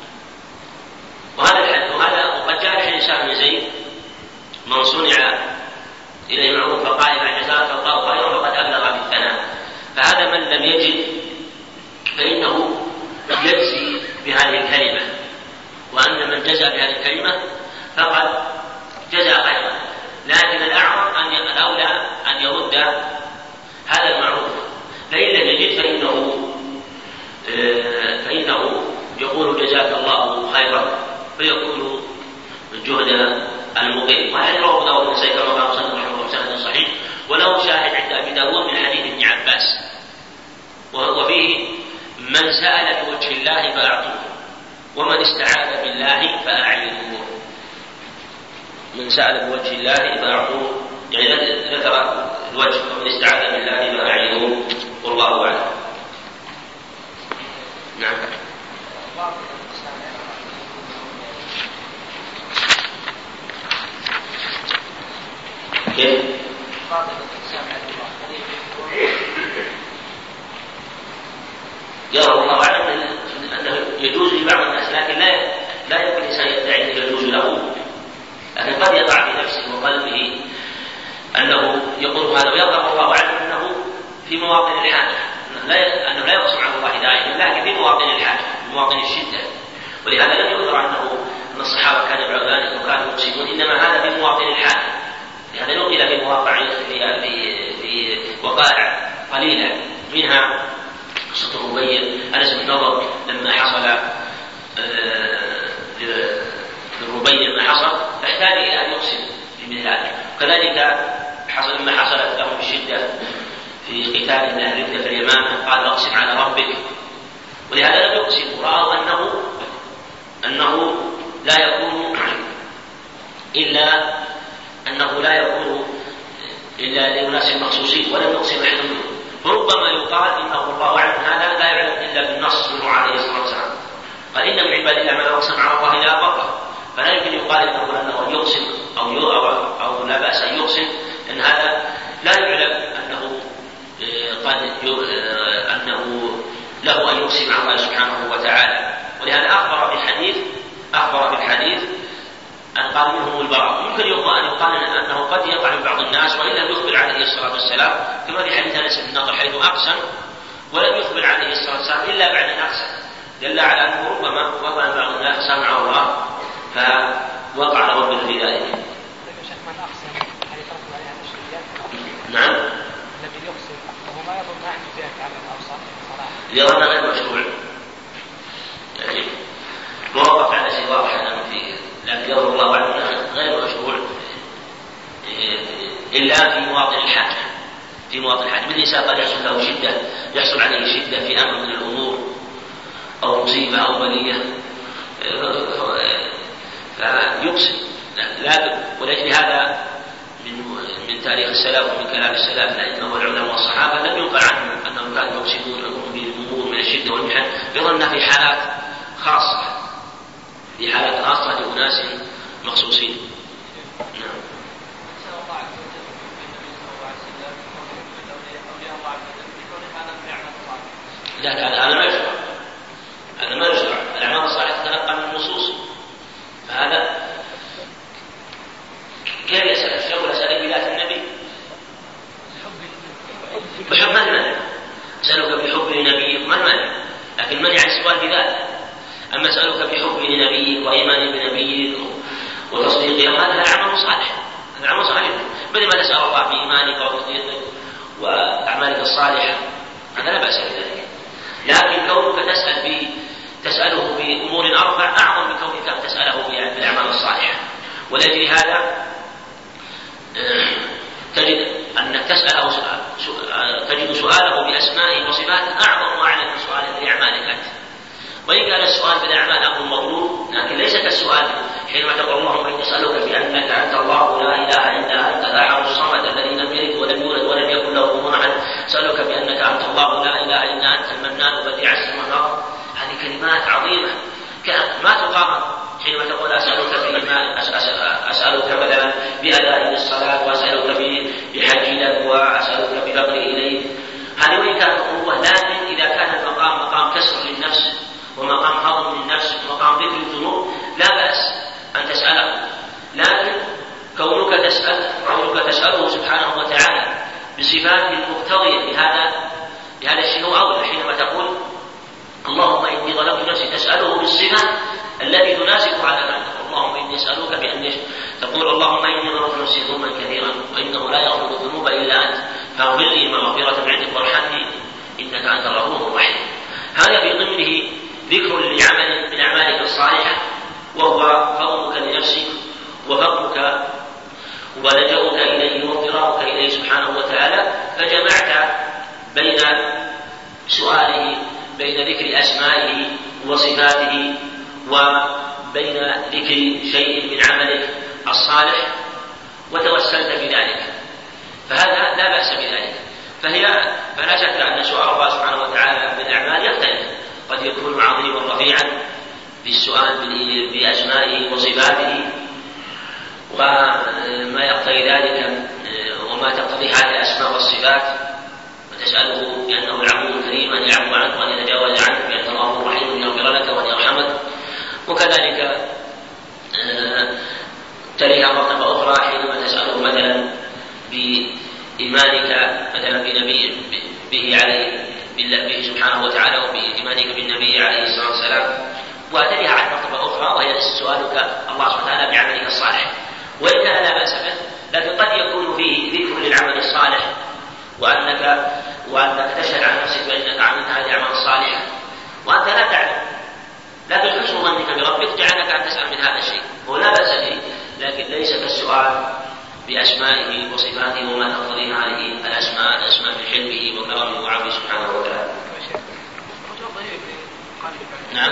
وهذا الحديث وهذا وقد جاء حديث هشام بن زيد من صنع إليه معروف فقال إذا جزاك الله خيرا فقد أبلغ بالثناء، فهذا من لم يجد فإنه يجزي بهذه الكلمة، وأن من جزى بهذه الكلمة فقد جزى خيرا، لكن الأعظم أن الأولى أن يرد هذا المعروف، فإن لم يجد فإنه فإنه يقول جزاك الله خيرا فيكون جهد المقيم. وهذا رواه أبو داود بن سعيد كما قال رحمه الله سند صحيح، وله شاهد عند أبي داود من حديث ابن عباس، وفيه من سأل بوجه الله فأعطوه ومن استعاذ بالله فأعينوه. من سأل بوجه الله فأعطوه يعني ذكر الوجه، ومن استعاذ بالله فأعينوه، والله أعلم. نعم. كيف؟ يرى الله أعلم أنه يجوز لبعض الناس، لكن لا لا يمكن الإنسان يدعي أنه يجوز له، لكن قد يقع في نفسه وقلبه أنه يقول هذا، ويظهر الله أعلم أنه في مواطن الحاجة، لا أنه لا يقسم على الله دائما، لكن في مواطن الحاجة في مواطن الشدة، ولهذا لم يذكر أنه أن الصحابة كانوا يفعلون ذلك وكانوا يقسمون، إنما هذا في مواطن الحاجة، لهذا نقل في مواقع في في وقائع قليلة، منها قصة الربيع أنس بن نضر لما حصل للربيع ما حصل فاحتاج إلى أن يقسم بمثل ذلك، وكذلك حصل لما حصلت لهم الشدة في قتال من أهل الردة في اليمامة قال أقسم على ربك، ولهذا لم يقسم، رأوا أنه أنه لا يكون إلا أنه لا يكون إلا لأناس مخصوصين، ولم يقسم أحد منهم، فربما يقال إنه الله أعلم هذا لا يعلم إلا بالنص منه عليه الصلاة والسلام، قال إن من عباد الله من يقسم على الله لا بر، فلا يمكن يقال إنه أنه يقسم أو أو أو لا بأس أن يقسم، لأن هذا لا يعلم أنه قد أنه له أن يقسم على الله سبحانه وتعالى، ولهذا أخبر بالحديث أخبر بالحديث أن قال منهم البراء. يمكن أن يقال أنه قد يقع من بعض الناس وإن لم يخبر عليه الصلاة والسلام، كما في حديث أنس بن نضر حيث أقسم ولم يخبر عليه الصلاة والسلام إلا بعد أن أقسم، دل على أنه ربما وقع من بعض الناس سمع الله فوقع له في ذلك. نعم. الذي يقسم وهو ما يظن أن يجاهد على الأوسط يظن غير مشروع، يعني موقف على شيء واضح أنه فيه، لكن يظهر الله أعلم أنه غير مشروع إلا في مواطن الحاجة في مواطن الحاجة من الإنسان قد يحصل له شدة يحصل عليه شدة في أمر من الأمور أو مصيبة أو بلية فيقسم، لكن ولأجل هذا من من تاريخ السلف ومن كلام السلف الأئمة والعلماء والصحابة لم ينقل عنهم أنهم كانوا يقسمون بالأمور من الشدة والمحن، يظن في حالات خاصة في حالات خاصة لأناس مخصوصين. نعم. لا هذا ما يشرع هذا ما يشرع الأعمال بحب لنبيك وإيمان بنبيك وتصديقه، هذا عمل صالح، هذا عمل صالح. مثل ما تسأل الله بإيمانك وتصديقك وأعمالك الصالحة، هذا لا بأس بذلك. لكن كونك تسأل ب تسأله بأمور أربع أعظم من كونك أن تسأله بالأعمال الصالحة. ولأجل هذا تجد أنك تسأله سؤال تجد سؤاله بأسمائه وصفاته أعظم وأعلى من سؤاله بأعمالك أنت. وإن كان السؤال بالأعمال أمر مطلوب، لكن ليس كالسؤال حينما تقول اللهم إني أسألك بأنك أنت الله لا إله إلا أنت الأحد الصمد الذي لم يلد ولم يولد ولم يكن له كفوا أحد، أسألك بأنك أنت الله لا إله إلا أنت المنان بديع السماوات والأرض. هذه كلمات عظيمة ما تقام حينما تقول أسألك بإيمان، أسألك مثلا بأداء الصلاة، وأسألك بحج لك، وأسألك بفقري إليك. هذه وإن كانت قوة، لكن إذا كان المقام مقام كسر للنفس ومقام هضم للنفس ومقام ذكر الذنوب لا بأس أن تسأله. لكن كونك تسأل كونك تسأله سبحانه وتعالى بصفاته المقتضية بهذا بهذا الشيء هو أولى. حينما تقول اللهم إني ظلمت نفسي تسأله بالصفة التي تناسب هذا المعنى. اللهم إني أسألك بأن تقول اللهم إني ظلمت نفسي ظلما كثيرا وإنه لا يغفر الذنوب إلا أنت فاغفر لي مغفرة من عندك وارحمني إنك أنت الغفور الرحيم. هذا في ضمنه ذكر لعمل من أعمالك الصالحة، وهو فضلك لنفسك وفضلك ولجأك إليه واضطرارك إليه سبحانه وتعالى. فجمعت بين سؤاله بين ذكر أسمائه وصفاته وبين ذكر شيء من عملك الصالح وتوسلت بذلك، فهذا لا بأس بذلك. فهي فلا شك أن سؤال الله سبحانه وتعالى بالأعمال يختلف، قد يكون عظيما رفيعا في السؤال بأسمائه وصفاته وما يقتضي ذلك وما تقتضي هذه الأسماء والصفات، وتسأله بأنه العفو الكريم أن يعفو عنك وأن يتجاوز عنك، بأنه الله الرحيم أن يغفر لك وأن يرحمك. وكذلك تليها مرتبة أخرى حينما تسأله مثلا بإيمانك مثلا بنبي به عليه به سبحانه وتعالى وبإيمانك بالنبي عليه الصلاة والسلام. وتليها على مرتبة أخرى وهي سؤالك الله سبحانه وتعالى بعملك الصالح، وإن كان لا بأس به، لكن قد يكون فيه ذكر للعمل الصالح وأنك وأنك تشهد عن نفسك بأنك عملت هذه الأعمال الصالحة وأنت لا تعلم، لكن حسن ظنك بربك جعلك أن تسأل من هذا الشيء ولا بأس به، لكن ليس كالسؤال بأسمائه وصفاته وما تقتضيه هذه الأسماء الأسماء من حلمه وكرمه وعفوه سبحانه وتعالى. نعم.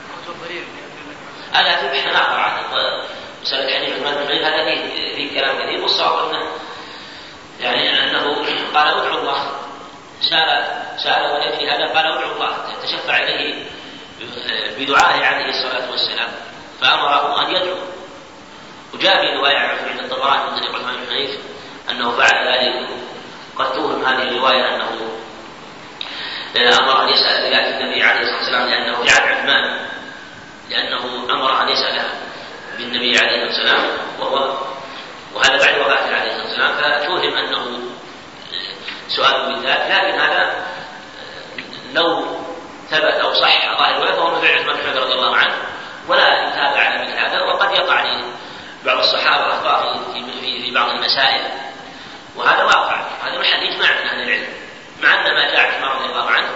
هذا في بحث آخر عن مسألة حديث عثمان بن عفان، هذا فيه فيه كلام كثير، والصواب أنه يعني أنه قال ادعو الله، سأل سأل ولأجل هذا قال ادعو الله، تشفع إليه بدعائه عليه الصلاة والسلام فأمره أن يدعو. وجاء في رواية عند الطبراني من طريق عثمان بن حنيف أنه فعل ذلك، قد توهم هذه الرواية أنه أمر أن يسأل بذلك النبي عليه الصلاة والسلام لأنه جعل عثمان لأنه أمر أن يسأل بالنبي عليه الصلاة والسلام وهو وهذا بعد وفاته عليه الصلاة والسلام، فتوهم أنه سؤال بالذات. لكن هذا لو ثبت أو صح ظاهر الرواية فهو من فعل عثمان بن عفان رضي الله عنه ولا يتابع على مثل هذا. وقد يقع بعض الصحابة أخطاء في, في, في بعض المسائل وهذا واقع، هذا محل إجماع من أهل العلم، مع أن ما جاء عثمان رضي الله عنه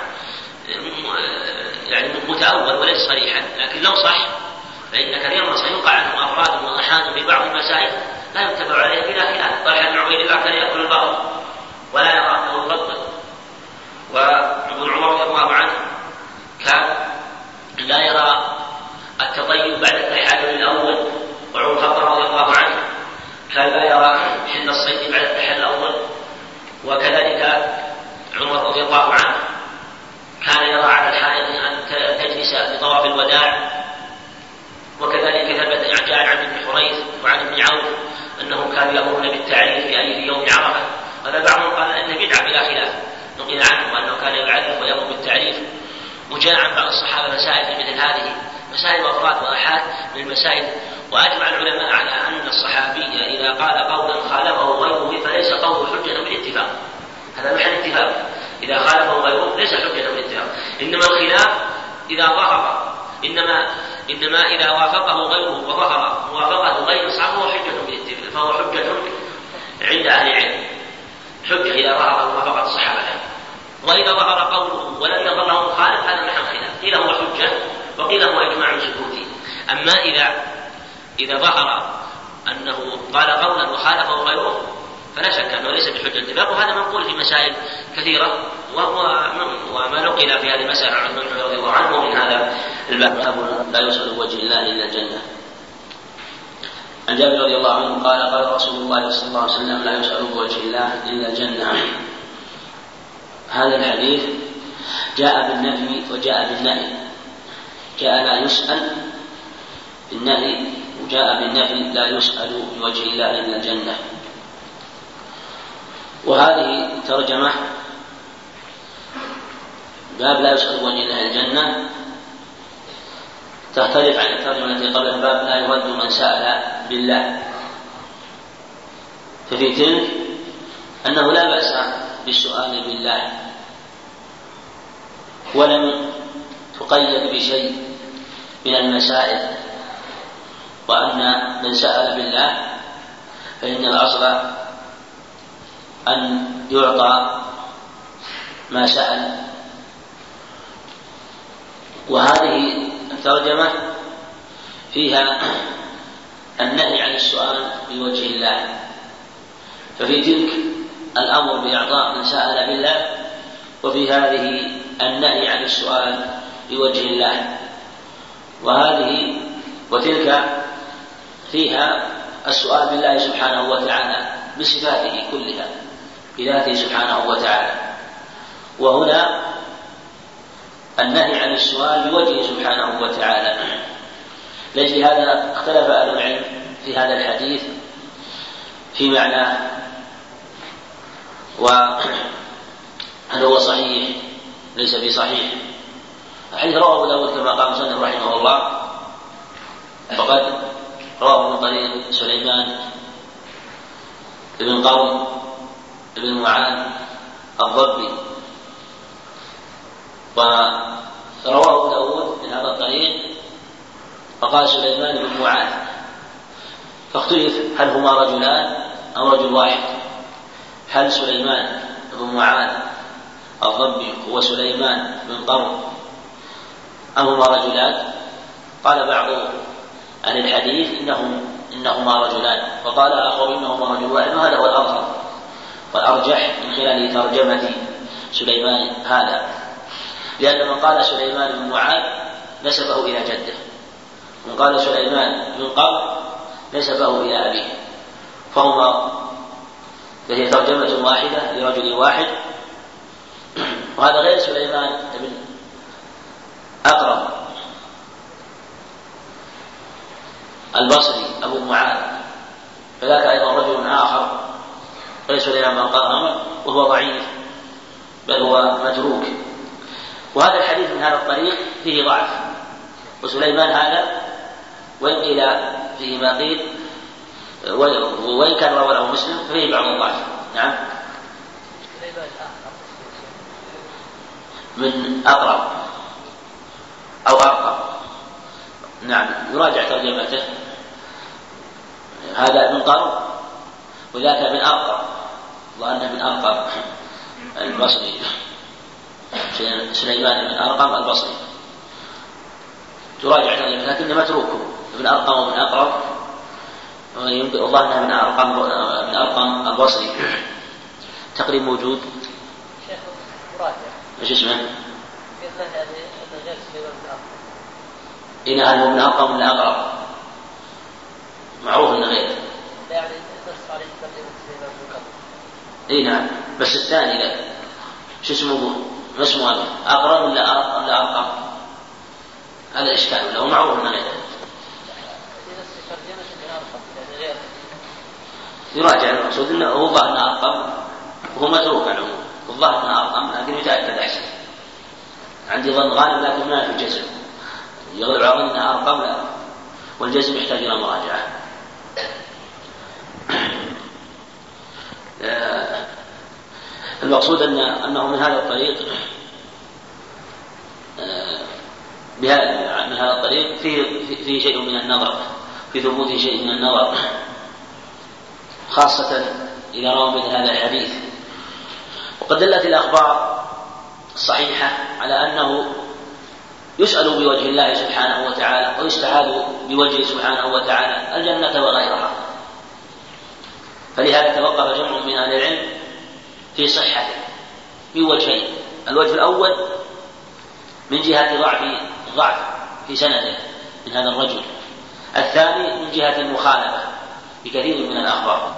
يعني متأول وليس صريحا، لكن لو صح فإن كثيرا سيوقع عنهم أفراد وأحاد في بعض المسائل لا يتبع عليه بلا خلاف. طلحة بن عبيد الله كان يأكل البقر ولا يرى أنه يفضل، وابن عمر رضي الله عنه كان لا يرى التطيب بعد التحلل الأول، وعمر الخطاب رضي الله عنه كان لا يرى حل الصيد بعد التحلل الأول، وكذلك عمر رضي الله عنه كان يرى على الحائض أن تجلس بطواف الوداع. وكذلك ثبت جاء عن ابن حريث وعن ابن عوف أنهم كانوا يأمرون بالتعريف في أي يوم عرفة. هذا بعضهم قال أنه بدعة بلا خلاف، نقل عنه أنه كان يعرف ويأمر بالتعريف. وجاء عن بعض الصحابة مسائل مثل هذه، مسائل وأفراد وأحاد من المسائل. وأجمع العلماء على أن الصحابي إذا قال قولا خالفه غيره فليس قوله حجة بالاتفاق، هذا محل اتفاق. إذا خالفه غيره ليس حجة بالاتفاق، إنما الخلاف إذا ظهر إنما إنما إذا وافقه غيره وظهر موافقة غير صعب فهو حجة بالاتفاق، فهو حجة عند أهل العلم، حجة إذا ظهر موافقة الصحابة، وإذا ظهر قوله ولم يظهر له مخالف هذا محل خلاف، قيل هو حجة وقيل هو إجماع سكوتي. أما إذا إذا ظهر أنه قال قولا وخالفه غيره فلا شك أنه ليس بحجة اتفاق، وهذا منقول في مسائل كثيرة، وما نقل في هذه المسألة عن عثمان رضي الله عنه من هذا الباب لا يسأل وجه الله إلا الجنة. عن جابر رضي الله عنه قال قال رسول الله صلى الله عليه وسلم لا يسأل وجه الله إلا الجنة. هذا الحديث جاء بالنفي وجاء بالنهي، جاء لا يسأل بالنهي وجاء بالنفي لا يسأل بوجه الله إلا الجنة. وهذه ترجمة باب لا يسأل وجه الله الجنة تختلف عن الترجمة التي قبل الباب لا يرد من سأل بالله. ففي تلك أنه لا بأس بالسؤال بالله، ولم تقيد بشيء من المسائل، وأن من سأل بالله فإن الأصل أن يعطى ما سأل. وهذه الترجمة فيها النهي عن السؤال بوجه الله، ففي تلك الأمر بإعطاء من سأل بالله، وفي هذه النهي عن السؤال بوجه الله. وهذه وتلك فيها السؤال بالله سبحانه وتعالى بصفاته كلها بذاته سبحانه وتعالى، وهنا النهي عن السؤال بوجهه سبحانه وتعالى. لأجل هذا اختلف أهل العلم في هذا الحديث في معناه، وهل هو صحيح ليس بصحيح. الحديث رواه أبو داود كما قال مسلم رحمه الله، فقد رواه من طريق سليمان بن قرن بن معاذ الضبي، ورواه أبو داود من هذا الطريق فقال سليمان بن معاذ، فاختلف هل هما رجلان أو رجل واحد، هل سليمان بن معاذ الضبي هو سليمان بن قرن أم هما رجلان؟ قال بعض أهل الحديث إنهم إنهما رجلان، وقال آخر إنهما رجل واحد، وهذا هو الأظهر والأرجح من خلال ترجمة سليمان هذا، لأن من قال سليمان بن معاذ نسبه إلى جده، من قال سليمان بن قرن نسبه إلى أبيه، فهما فهي ترجمة واحدة لرجل واحد. وهذا غير سليمان بن أقرب البصري أبو معاذ، فذاك أيضا رجل آخر غير سليمان بن قرن وهو ضعيف بل هو متروك. وهذا الحديث من هذا الطريق فيه ضعف، وسليمان هذا وإن قيل فيه ما قيل وإن كان روى له مسلم ففيه بعض الضعف. نعم، من أقرب أو أرقب، نعم يراجع ترجمته، هذا من قرن وذاك من أرقب، وأنه من أرقب البصري سليمان بن أرقم البصري، تراجع ترجمته لكن متروكه ابن أرقم وابن أقرب، والله أنها من أرقم من أرقم البصري. تقريب موجود شيخ مراجع ايش اسمه؟ غير سليمان بن أرقم. إن هذا ابن أرقم ولا أقرب؟ معروف إنه غير. لا يعني نص عليه ترجمة سليمان بن أرقم. إيه نعم، بس الثاني لا شو اسمه؟ ما اسمه هذا؟ أقرب ولا أرقم ولا أرقم؟ هذا إشكال، له معروف إنه غير. يراجع المقصود انه هو ظاهر انه ارقم وهو متروك على العموم، الظاهر انه ارقم لكن يتاكد احسن، عندي ظن غالب لكن ما في جزم، يغلب على ظن انها ارقم لا، والجزم يحتاج الى مراجعه. المقصود ان انه من هذا الطريق بهذا من هذا الطريق فيه, فيه شيء من النظر، في ثبوت شيء من النظر، خاصة إذا روى مثل هذا الحديث. وقد دلت الأخبار الصحيحة على أنه يسأل بوجه الله سبحانه وتعالى ويستعاذ بوجهه سبحانه وتعالى الجنة وغيرها، فلهذا توقف جمع من أهل العلم في صحته بوجهين: الوجه الأول من جهة ضعف ضعف في سنده من هذا الرجل، الثاني من جهة المخالفة بكثير من الأخبار.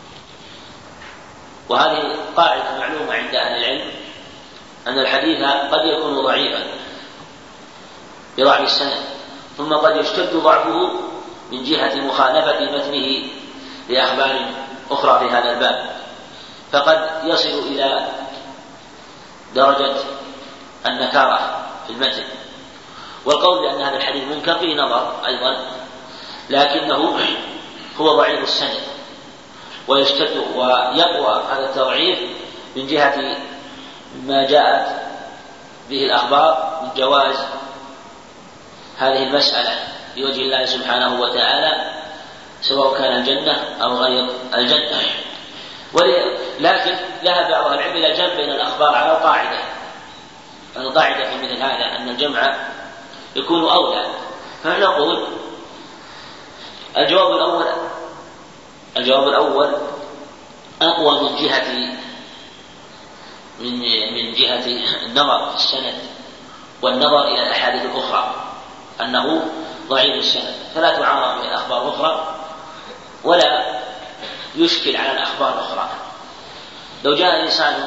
وهذه قاعدة معلومة عند أهل العلم أن الحديث قد يكون ضعيفا بضعف السند، ثم قد يشتد ضعفه من جهة مخالفة متنه لأخبار أخرى في هذا الباب، فقد يصل إلى درجة النكارة في المتن. والقول بأن هذا الحديث منكر فيه نظر أيضا، لكنه هو ضعيف السند ويشتد ويقوى هذا التضعيف من جهة ما جاءت به الأخبار من جواز هذه المسألة بوجه الله سبحانه وتعالى، سواء كان الجنة أو غير الجنة. لكن ذهب بعض العلم إلى الجمع بين الأخبار على القاعدة، القاعدة في مثل هذا أن الجمع يكون أولى. فنقول الجواب الأول الجواب الأول أقوى من جهة من من جهة النظر في السند والنظر إلى الأحاديث الأخرى، أنه ضعيف السند فلا تعارض به الأخبار الأخرى ولا يشكل على الأخبار الأخرى. لو جاء إنسان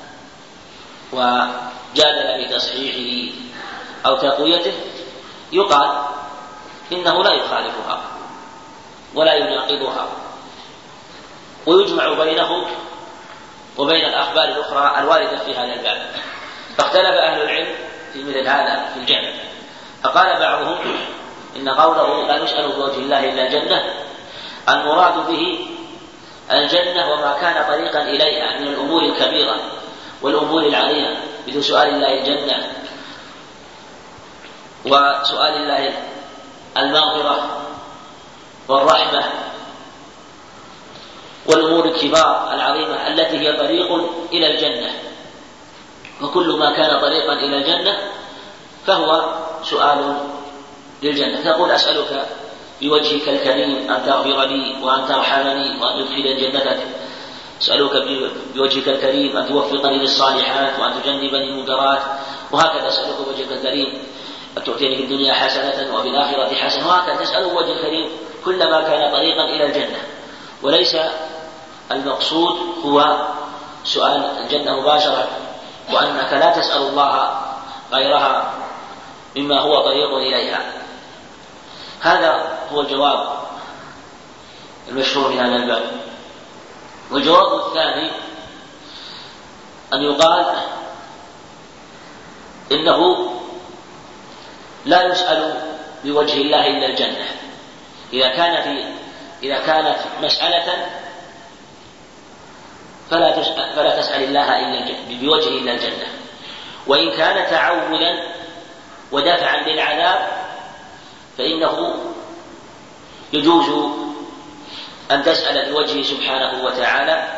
وجادل بتصحيحه أو تقويته يقال إنه لا يخالفها ولا يناقضها، ويجمع بينه وبين الأخبار الأخرى الواردة في هذا الباب. فاختلف أهل العلم في مثل هذا في الجمع، فقال بعضهم إن قوله لا نسأل بوجه الله إلا الجنة المراد به الجنة وما كان طريقا إليها من الأمور الكبيرة والأمور العظيمة، مثل سؤال الله الجنة وسؤال الله المغفرة والرحمة والأمور الكبار العظيمة التي هي طريق إلى الجنة. وكل ما كان طريقا إلى الجنة فهو سؤال للجنة. تقول أسألك بوجهك الكريم أن تغفر لي وأن ترحمني وأن تدخلني جنتك، أسألك بوجهك الكريم أن توفقني للصالحات وأن تجنبني المنكرات، وهكذا أسألك بوجهك الكريم أن تؤتيني في الدنيا حسنة وفي الآخرة حسنة، وهكذا تسأل بوجه الكريم كلما كان طريقا إلى الجنة. وليس المقصود هو سؤال الجنة مباشرة، وأنك لا تسأل الله غيرها مما هو طريق إليها. هذا هو الجواب المشهور في هذا الباب. والجواب الثاني أن يقال إنه لا يسأل بوجه الله إلا الجنة إذا كان في إذا كانت مسألة فلا تسأل, فلا تسأل الله إلا الجنة بوجه إلا الجنة. وإن كان تعوذا ودفعا للعذاب فإنه يجوز أن تسأل بوجهه سبحانه وتعالى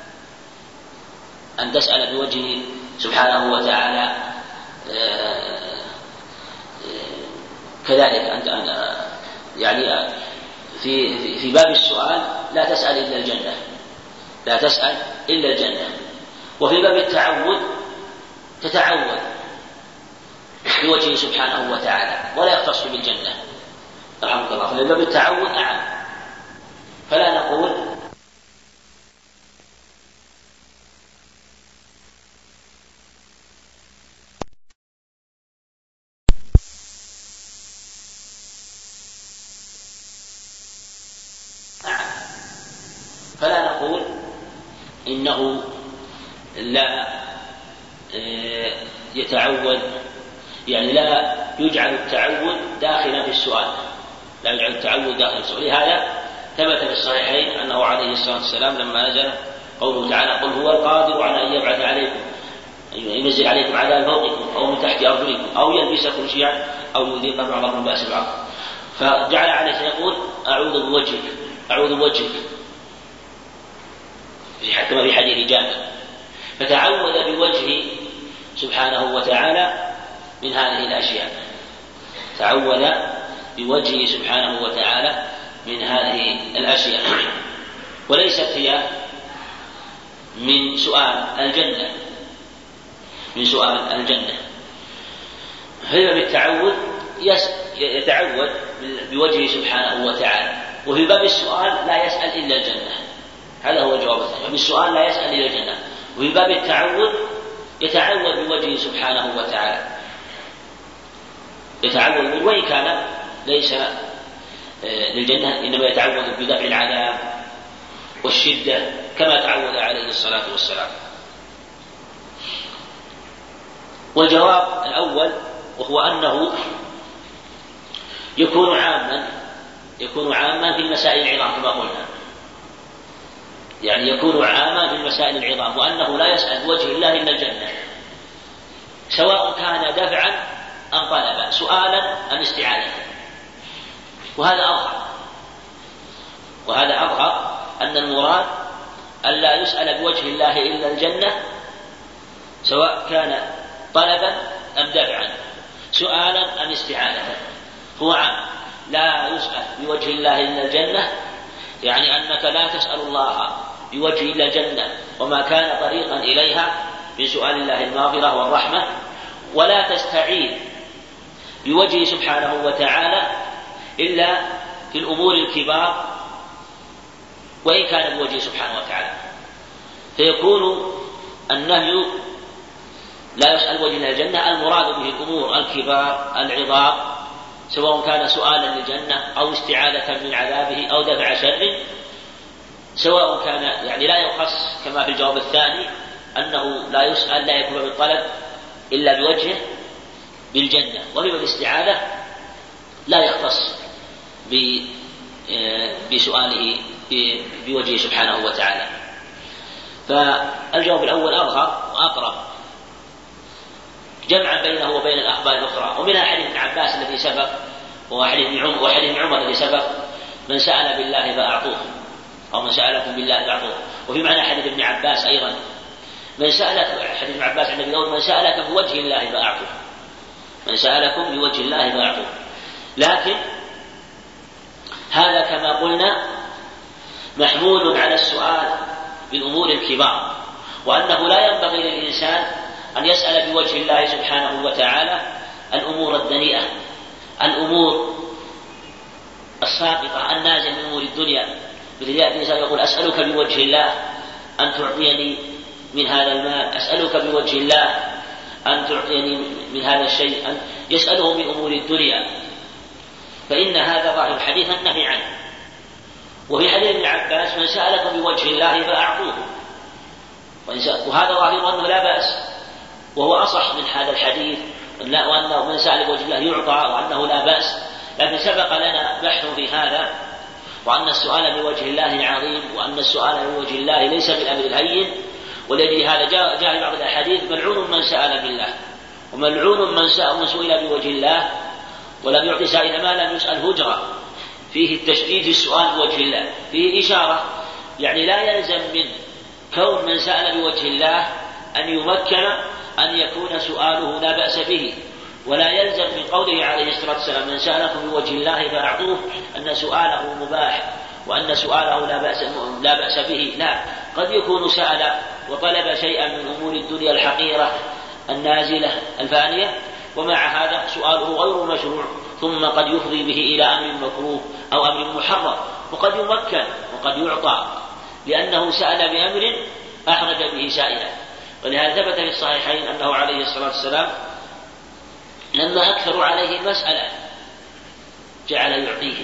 أن تسأل بوجهه سبحانه وتعالى كذلك أنت يعني في في باب السؤال لا تسأل إلا الجنة لا تسأل إلا الجنة. وفي باب التعوذ تتعوذ بوجهه سبحانه وتعالى ولا يختص بالجنة رحمك الله. ففي باب التعوذ نعم، فلا نقول فلا نقول إنه لا يتعود، يعني لا يجعل التعود داخلا في السؤال لا يجعل التعود داخل السؤال. لهذا ثبت في الصحيحين أنه عليه الصلاة والسلام لما نزل قوله تعالى قل هو القادر على أن يبعث عليكم ينزل عليكم عذاب فوقكم أو من تحت أرجلكم أو يلبسكم شيعا أو يذيق بعضكم بأس بعض. فجعل عليه يقول أعوذ بوجهك أعوذ بوجهك كما في حديث جابر. فتعوذ بوجهه سبحانه وتعالى من هذه الأشياء، تعوذ بوجهه سبحانه وتعالى من هذه الأشياء. وليست هي من سؤال الجنة من سؤال الجنة هي بالتعوذ يتعوذ بوجهه سبحانه وتعالى، وفي باب السؤال لا يسأل إلا الجنة. هذا هو الجواب الثاني. بالسؤال لا يسأل إلا الجنة، وفي باب التعوذ يتعوذ بوجهه سبحانه وتعالى، يتعوذ وإن كان ليس للجنة، إنما يتعوذ بدفع العذاب والشدة كما تعوذ عليه الصلاة والسلام. والجواب الأول وهو أنه يكون عاما يكون عاما في المسائل العظام كما قلنا، يعني يكون عاما في المسائل العظام، وأنه لا يسأل بوجه الله إلا الجنة، سواء كان دفعا أم طلبا، سؤالا أم استعاذة. وهذا أظهر وهذا أظهر أن المراد ألا يسأل بوجه الله إلا الجنة، سواء كان طلبا أم دفعا، سؤالا أم استعاذة. هو عام، لا يسأل بوجه الله إلا الجنة، يعني أنك لا تسأل الله بوجه إلا الجنة وما كان طريقا إليها من سؤال الله المغفرة والرحمة، ولا تستعين بوجهه سبحانه وتعالى إلا في الأمور الكبار وإن كان بوجهه سبحانه وتعالى. فيكون النهي لا يسأل بوجه الله الجنة المراد به الأمور الكبار العظام، سواء كان سؤالا للجنة أو استعاذة من عذابه أو دفع شر، سواء كان يعني لا يخص كما في الجواب الثاني أنه لا يسأل لا يكون بالطلب إلا بوجهه بالجنة، وفي الاستعاذة لا يختص بسؤاله بوجهه سبحانه وتعالى. فالجواب الأول أظهر وأقرب جمعا بينه وبين الأخبار الأخرى. ومنها حديث ابن عباس الذي سبق، وحديث ابن عمر الذي سبق: من سأل بالله فأعطوه، أو من سألكم بالله فأعطوه. وفي معنى حديث ابن عباس أيضا من سألك حديث ابن عباس عن النبي: من سألك بوجه الله فأعطوه، من سألكم بوجه الله فأعطوه. لكن هذا كما قلنا محمول على السؤال بالأمور الكبار، وأنه لا ينبغي للإنسان أن يسأل بوجه الله سبحانه وتعالى الأمور الدنيئة، الأمور الساقطة النازلة من أمور الدنيا. مثل يأتي الإنسان يقول: أسألك بوجه الله أن تعطيني من هذا المال، أسألك بوجه الله أن تعطيني من هذا الشيء، أن يسأله من أمور الدنيا، فإن هذا ظاهر الحديث النهي عنه. وفي حديث ابن عباس: من سألكم بوجه الله فأعطوه، وهذا ظاهر أنه لا بأس، وهو أصح من هذا الحديث، وأنه من سأل بوجه الله يعطى، وأنه لا بأس. لكن سبق لنا بحث في هذا، وأن السؤال بوجه الله العظيم، وأن السؤال بوجه الله ليس بالأمر الهين. ولأجل هذا جاء في بعض الأحاديث: ملعون من سأل بالله، وملعون من سئل بوجه الله ولم يعطي سائل ما لم يسأل هجرة. فيه التشديد في السؤال بوجه الله، فيه إشارة، يعني لا يلزم من كون من سأل بوجه الله أن يمكن أن يكون سؤاله لا بأس به، ولا يلزم من قوله عليه الصلاة والسلام: من سألكم بوجه الله فأعطوه أن سؤاله مباح وأن سؤاله لا بأس, لا بأس به. لا، قد يكون سأل وطلب شيئا من أمور الدنيا الحقيرة النازلة الفانية، ومع هذا سؤاله غير مشروع، ثم قد يفضي به إلى أمر مكروه أو أمر محرم، وقد يمكن وقد يعطى لأنه سأل بأمر أحرج به سائلا. ولهذا ثبت في الصحيحين أنه عليه الصلاة والسلام لما أكثروا عليه المسألة جعل يعطيه،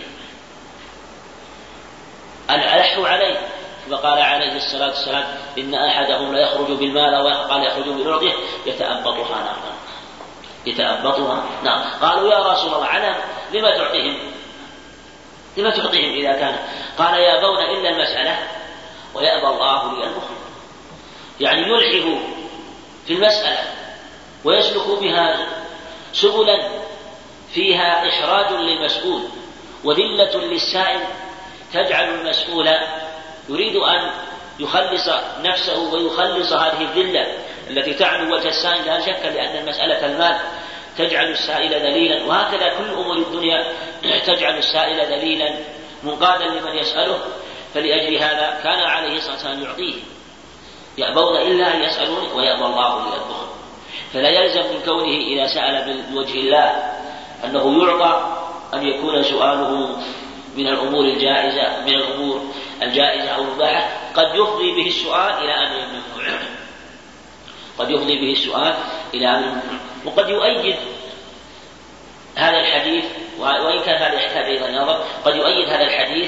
ألحوا عليه، فقال عليه الصلاة والسلام: إن أحدهم لا يخرج بالمال، وقال يخرج بالعطية يتأبطها نارا يتأبطها نار. قالوا: يا رسول الله، على لما تعطيهم لما تعطيهم إذا كان؟ قال: يأبون إلا المسألة ويأبى الله لي المخلص. يعني يلحه في المسألة ويسلك بها سبلا فيها إحراج للمسؤول وذلة للسائل تجعل المسؤول يريد أن يخلص نفسه ويخلص هذه الذلة التي تعنو وجه السائل، لا شك لأن المسألة المال تجعل السائل ذليلا، وهكذا كل أمور الدنيا تجعل السائل ذليلا منقادا لمن يسأله. فلأجل هذا كان عليه الصلاة والسلام يعطيه، يأبون إلا أن يسألون ويأبى الله إلا البخل. فلا يلزم من كونه إذا سأل بوجه الله أنه يعطى أن يكون سؤاله من الأمور الجائزة من الأمور الجائزة أو المباحة، قد يفضي به السؤال إلى أمر ممنوع، قد يفضي به السؤال إلى أمر ممنوع. وقد يؤيد هذا الحديث، وإن كان هذا يحتاج إلى نظر، قد يؤيد هذا الحديث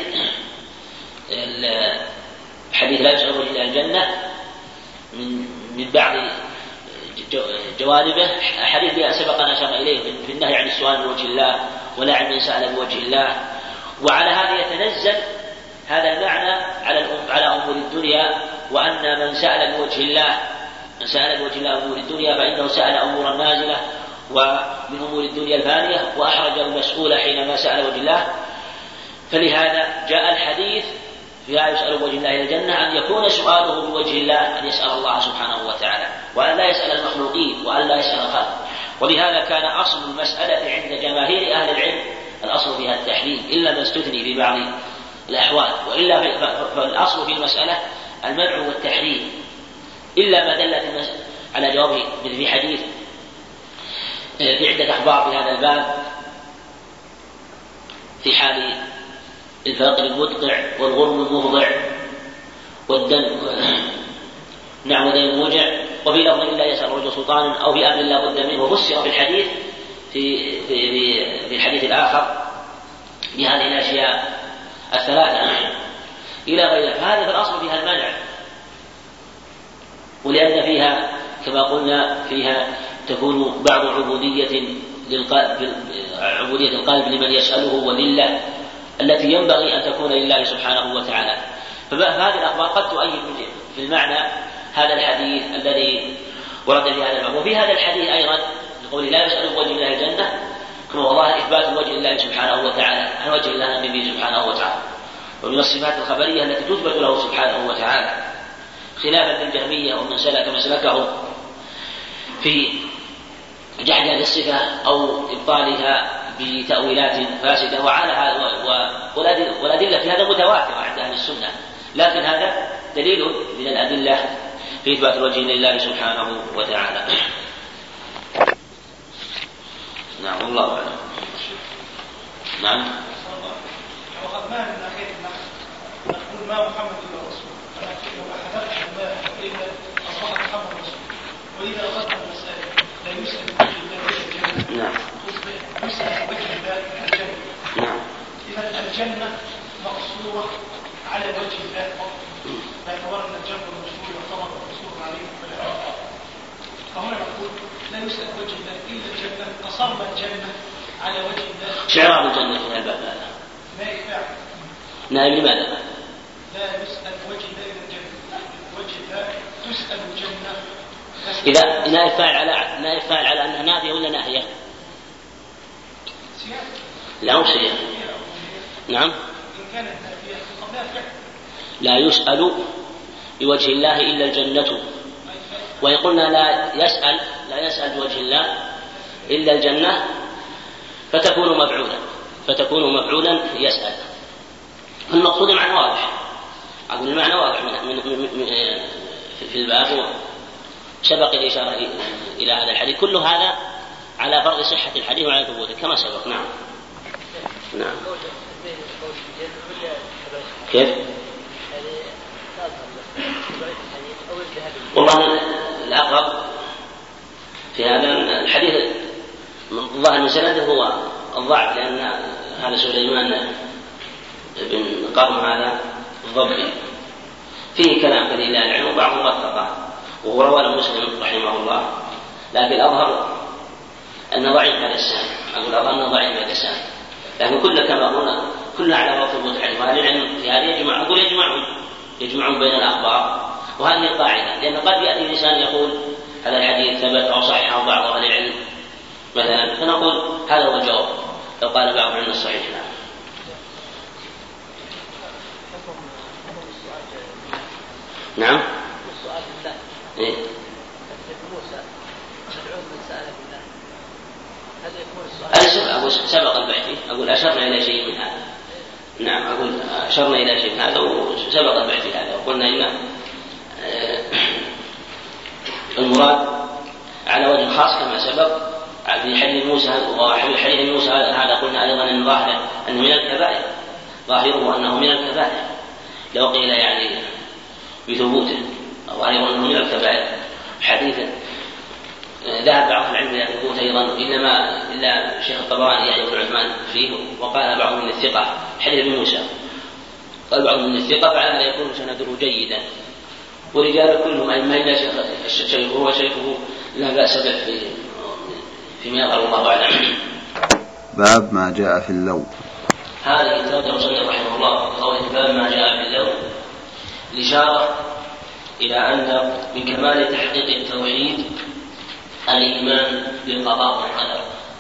الحديث لا يسأل إلى الجنة من من بعض جوانبه حديث سبق أن أشار إليه في النهي عن السؤال بوجه الله ولا عن من سأل بوجه الله. وعلى هذا يتنزل هذا المعنى على على أمور الدنيا، وأن من سأل بوجه الله من سأل بوجه الله أمور الدنيا فإنه سأل أمورا نازلة ومن أمور الدنيا الفانية، وأحرج المسؤول حينما سأل وجه الله. فلهذا جاء الحديث لا يسأل بوجه الله إلى الجنة أن يكون سؤاله بوجه الله، أن يسأل الله سبحانه وتعالى، وأن لا يسأل المخلوقين، وأن لا يسأل الخلق. ولهذا كان أصل المسألة عند جماهير أهل العلم الأصل فيها التحريم إلا ما استثني في بعض الأحوال، وإلا فالأصل في المسألة المنع والتحريم إلا ما دلت على جوابه مثل في حديث في عدة أخبار في هذا الباب في حال الفقر المدقع والغرم المفضع والدم نعم ودين الموجع، وفي لفظ لا يسأل الرجل سلطانا أو في أمر لا بد منه، وفسر في الحديث في في في الحديث الآخر بهذه الأشياء الثلاثة إلى غيرها. فهذا في الأصل فيها المنع، ولأن فيها كما قلنا فيها تكون بعض عبودية للقلب عبودية القلب لمن يسأله وذلة التي ينبغي أن تكون لله سبحانه وتعالى. فهذه الأخبار قد تؤيد في المعنى هذا الحديث الذي ورد في هذا الباب. وفي هذا الحديث أيضا يقول لا يسأل بوجه الله الجنة كما والله إثبات وجه الله سبحانه وتعالى عن وجه الله النبي سبحانه وتعالى، ومن الصفات الخبرية التي تثبت له سبحانه وتعالى، خلافا للجهمية ومن سلك مسلكه في جحد هذه الصفة أو إبطالها بتأويلات فاسدة. وعلى هذا والأدلة في هذا متواترة عند أهل السنة، لكن هذا دليل من الأدلة في إثبات الوجه لله سبحانه وتعالى. نعم والله أعلم. نعم. وقد ما من أخير نقول ما محمد إلا رسول، ولكن لو أحدثت ما إلا أصبح محمد رسول، وإذا أردت المسائل لا يسأل وجه الله. نعم. يسأل وجه الله الجنة. نعم. إذا الجنة مقصورة على وجه الله فقط، باعتبار أن الجنة المشهور يعتبر مقصور عليه فلا. فهنا نقول لا يسأل وجه الله إلا الجنة، قصرنا الجنة على وجه الله. شعار الجنة في الباب هذا. نائب فاعل. نائب لماذا؟ لا يسأل وجه الله إلا الجنة، وجه الله تسأل الجنة. إذا نائب فاعل على نائب فاعل على أنها نافية ولا ناهية؟ لا مش هي. نعم. إن كانت نافية قبلها فعل. لا يسأل بوجه الله إلا الجنة، وإن قلنا لا يسأل لا يسأل بوجه الله إلا الجنة فتكون مفعولا فتكون مفعولا يسأل. المقصود معنى واضح، أقول المعنى واضح من من من في الباب، سبق الإشارة إلى هذا الحديث. كل هذا على فرض صحة الحديث وعلى ثبوته كما سبق. نعم. نعم. كيف؟ والله الأقرب في هذا الحديث من ظاهر مسنده هو الضعف، لأن هذا سليمان بن قرن هذا الضبي فيه كلام كثير لا العلم وبعضهم وثقه، وهو رواه مسلم رحمه الله، لكن الأظهر أن ضعيف هذا السند. أقول أظهر أنه ضعيف هذا السند، لكن كل كما قلنا كل على وقت المتحدث. وهذا العلم في هذا يجمع أقول يجمعون يجمعون بين الأخبار، وهذه القاعدة، لأن قد يأتي الإنسان يقول هذا الحديث ثبت أو صححه بعض أهل العلم مثلا، فنقول هذا هو الجواب لو قال بعض من الصحيح. نعم. السؤال بالله. إيه؟ موسى مدعو من سأل بالله. هل يكون السؤال؟ أنا أقول سبق البعث، أقول أشرنا إلى شيء من هذا. نعم أقول أشرنا إلى شيء من هذا وسبق البعث هذا، وقلنا إن المراد على وجه خاص كما سبق في حديث موسى، وفي حديث موسى هذا قلنا أيضا أن ظاهره أنه من الكبائر، ظاهره أنه من الكبائر لو قيل يعني بثبوته، أو أيضا أنه من الكبائر حديثا. ذهب بعض العلم إلى ثبوته أيضا، إنما إلا الشيخ الطبراني يعني ابن عثمان فيه، وقال بعض من الثقة حديث موسى، قال بعض من الثقة فعلى هذا يكون سنده جيدا، ورجال كلهم أئمة إلا شيخه وشيخه لا بأس به فيما يظهر الله أعلم. باب ما جاء في اللون. هذه ترجمة صلى رحمه الله قوله باب ما جاء في اللون، الإشارة إلى أن من كمال تحقيق التوحيد الإيمان بالقضاء والقدر،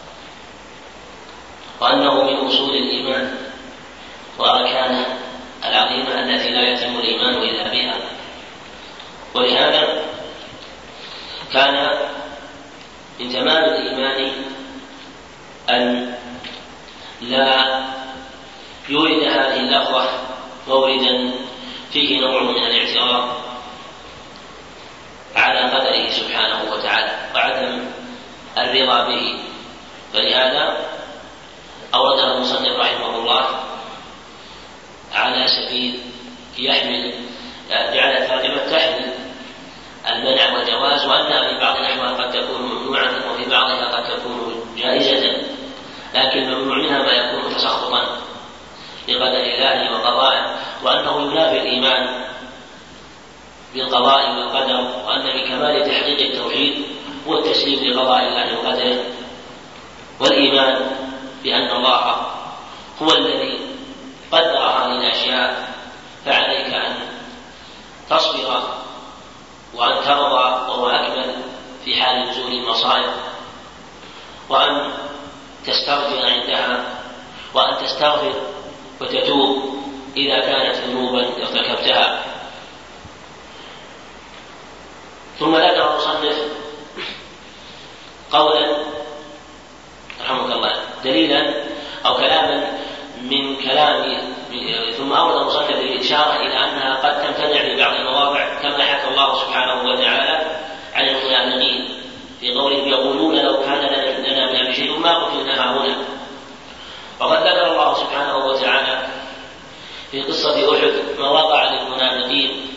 وأنه من أصول الإيمان وأركانه العظيمة التي لا يتم الإيمان إلا بها. ولهذا كان من تمام الإيمان أن لا يورد هذه اللفظة موردا فيه نوع من الاعتراض على قدره سبحانه وتعالى وعدم الرضا به، فلهذا أورده المصنف رحمه الله على سبيل يحمل جعل الترجمة تحمل المنع والجواز، وأنها في بعض الأحوال قد تكون ممنوعة وفي بعضها قد تكون جائزة، لكن الممنوع منها ما يكون تسخطا لقدر الله وقضائه، وأنه ينافي الإيمان بالقضاء والقدر، وأن بكمال تحقيق التوحيد هو التسليم لقضاء الله وقدره، والإيمان بأن الله هو الذي قدر هذه الأشياء، فعليك أن تصبر وأن ترضى وهو أكمل في حال نزول المصائب، وأن تستغفر عندها، وأن تستغفر وتتوب إذا كانت ذنوبا ارتكبتها. ثم ذكر المصنف قولا رحمك الله دليلا أو كلاما من كلام، ثم أورد المصنف الإشارة إلى أنها قد تمتنع في بعض المواضع، كما حكى الله سبحانه وتعالى عن المنافقين في قوله يقولون لو كان لنا من شيء ما قتلنا هنا. وقد ذكر الله سبحانه وتعالى في قصة أحد ما وقع للمنافقين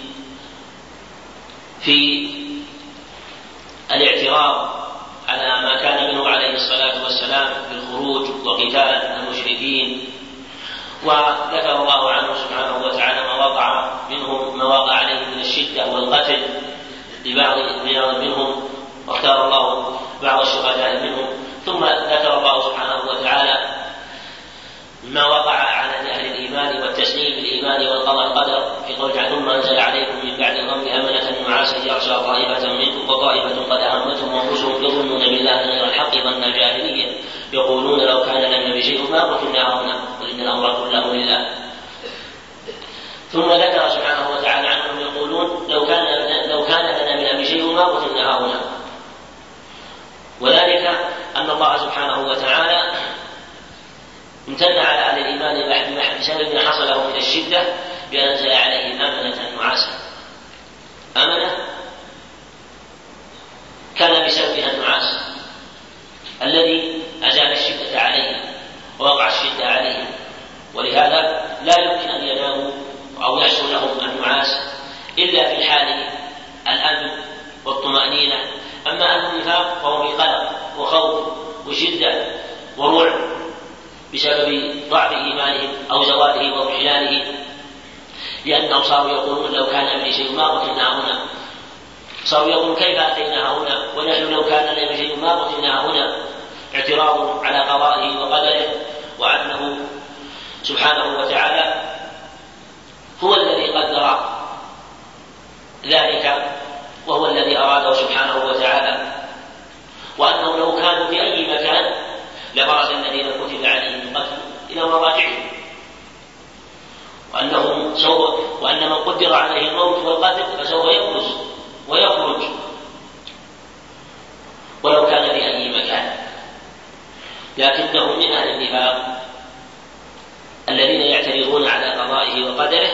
في الاعتراض على ما كان منه عليه الصلاة والسلام بالخروج وقتال المشركين، وذكر الله عنه سبحانه وتعالى ما وقع منهم ما وقع عليه من الشدة والقتل لبعض منهم، واختار الله بعض الشهداء منهم. ثم ذكر الله سبحانه وتعالى ما وقع على أهل الإيمان والتسليم بالإيمان والقضاء القدر في قول ثم أنزل عليكم من بعد الغم أمنة نعاسا يغشى طائفة منكم وطائفة قد أهمتهم أنفسهم يظنون بالله غير الحق ظن الجاهلية يقولون لو كان لنا بشيء ما قتلنا هنا وإن الأمر كله لله. ثم ذكر سبحانه وتعالى عنهم يقولون لو كان لو كان لنا بشيء ما قتلنا هنا، وذلك أن الله سبحانه وتعالى امتن على أهل الإيمان بسبب ما حصل له من الشدة بأنزل عليهم أمنة نعاسا. أمنة كان بسببها النعاس الذي أزال الشدة عليهم ووقع الشدة عليهم، ولهذا لا يمكن أن يناموا أو يحصل لهم النعاس إلا في حال الأمن والطمأنينة. أما أهل النفاق فهو في قلق وخوف وشدة ورعب بسبب ضعف إيمانهم أو زواله وانحلاله، لأنهم صاروا يقولون لو كان لنا شيء ما قتلنا هنا، صاروا يقولون كيف أتينا هنا ونحن لو كان لنا شيء ما قتلنا هنا، اعتراض على قضائه وقدره، وأنه سبحانه وتعالى هو الذي قدر ذلك وهو الذي أراده سبحانه وتعالى، وأنه لو كانوا في أي مكان لبرز الذين كتب عليهم القتل إلى مضاجعهم، وأنهم سوف وأن من قدر عليه الموت والقتل فسوف يبرز ويخرج ولو كان في أي مكان. لكنهم من أهل النفاق الذين يعترضون على قضائه وقدره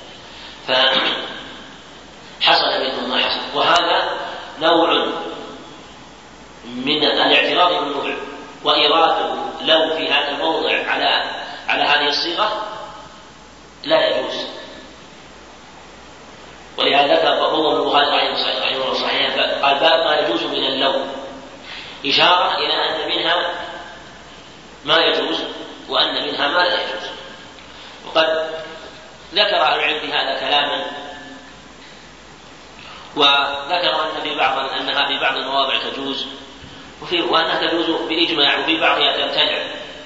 فحصل منهم ما حصل. وهذا نوع من الاعتراض بالنوع، وإراده لو في هذا الموضع على على هذه الصيغة لا يجوز. ولهذا فهو من البخاري رحمه الله صحيح قال باب ما يجوز من اللون، إشارة إلى أن منها ما يجوز وأن منها ما لا يجوز. وقد ذكر أهل العلم في هذا كلاما، وذكر أن في بعض أنها في بعض المواضع تجوز وفي وأنها تجوز بالإجماع وفي بعضها تمتنع.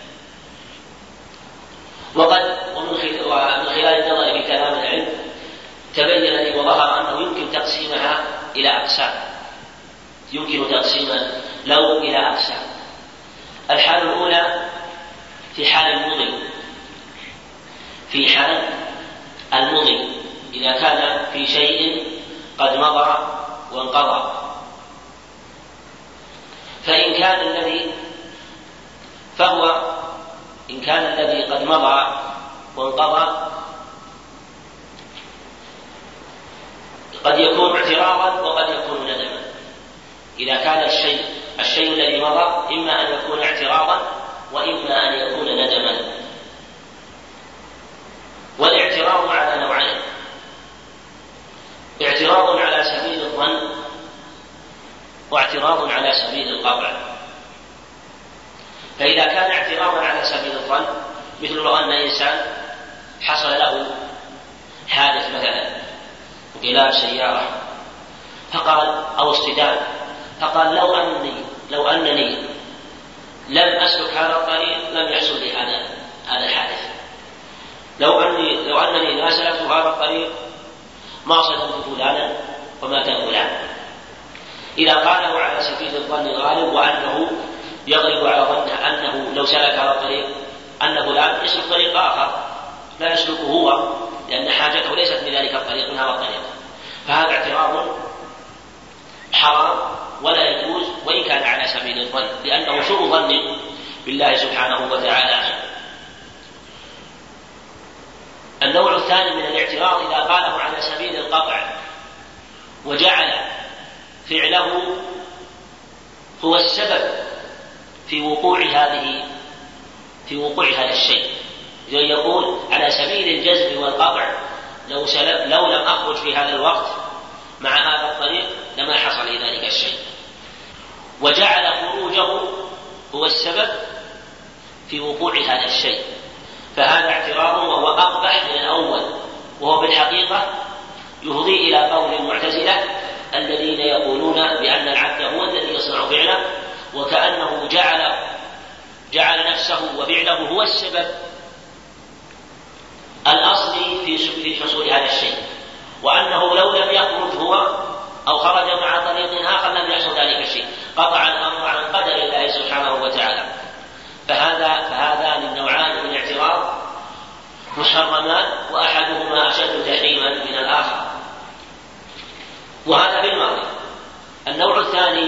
وقد ومن خلال النظر في كلام العلم تبين لي وظهر أنه يمكن تقسيمها إلى أقسام، يمكن تقسيم لو إلى أقسام. الحالة الأولى في حال المضي، في حال المضي إذا كان في شيء قد مضى وانقضى، فإن كان الذي فهو إن كان الذي قد مضى وانقضى قد يكون اعتراضا وقد يكون ندما. إذا كان الشيء الشيء الذي مضى إما أن يكون اعتراضا وإما أن يكون ندما. والاعتراض على نوعين: اعتراض على سبيل الظن واعتراض على سبيل القطع. فإذا كان اعتراضا على سبيل الظن مثل لو أن إنسان حصل له حادث مثلا انقلاب سيارة فقال أو اصطدام فقال لو أني لو أنني لم أسلك هذا الطريق لم يحصل لي هذا هذا الحادث، لو أني لو أنني لا سلكت هذا الطريق ما صدمت فلانا ومات فلان. إذا قاله على سبيل الظن الغالب وأنه يغلب على ظنه أنه لو سلك هذا الطريق أن فلان يسلك طريق آخر لا يسلكه هو لأن حاجته ليست من ذلك الطريق من هذا الطريق، فهذا اعتراض حرام ولا يجوز وإن كان على سبيل الظن، لأنه سوء ظن بالله سبحانه وتعالى. النوع الثاني من الاعتراض إذا قاله على سبيل القطع وجعل فعله هو السبب في وقوع هذه في وقوع هذا الشيء، يقول على سبيل الجزم والقطع لو, لو لم أخرج في هذا الوقت مع هذا الطريق لما حصل ذلك الشيء، وجعل خروجه هو السبب في وقوع هذا الشيء، فهذا اعتراض وهو أقبح من الأول، وهو بالحقيقة يفضي إلى قول المعتزلة الذين يقولون بأن العبد هو الذي يصنع فعله، وكأنه جعل جعل نفسه وفعله هو السبب الأصلي في حصول هذا الشيء، وأنه لو لم يخرج هو أو خرج مع طريق آخر لم يحصل ذلك الشيء، قطع الأمر عن قدر الله سبحانه وتعالى. فهذا فهذان النوعان من الاعتراض محرمان، وأحدهما أشد تحريما من الآخر، وهذا في الماضي. النوع الثاني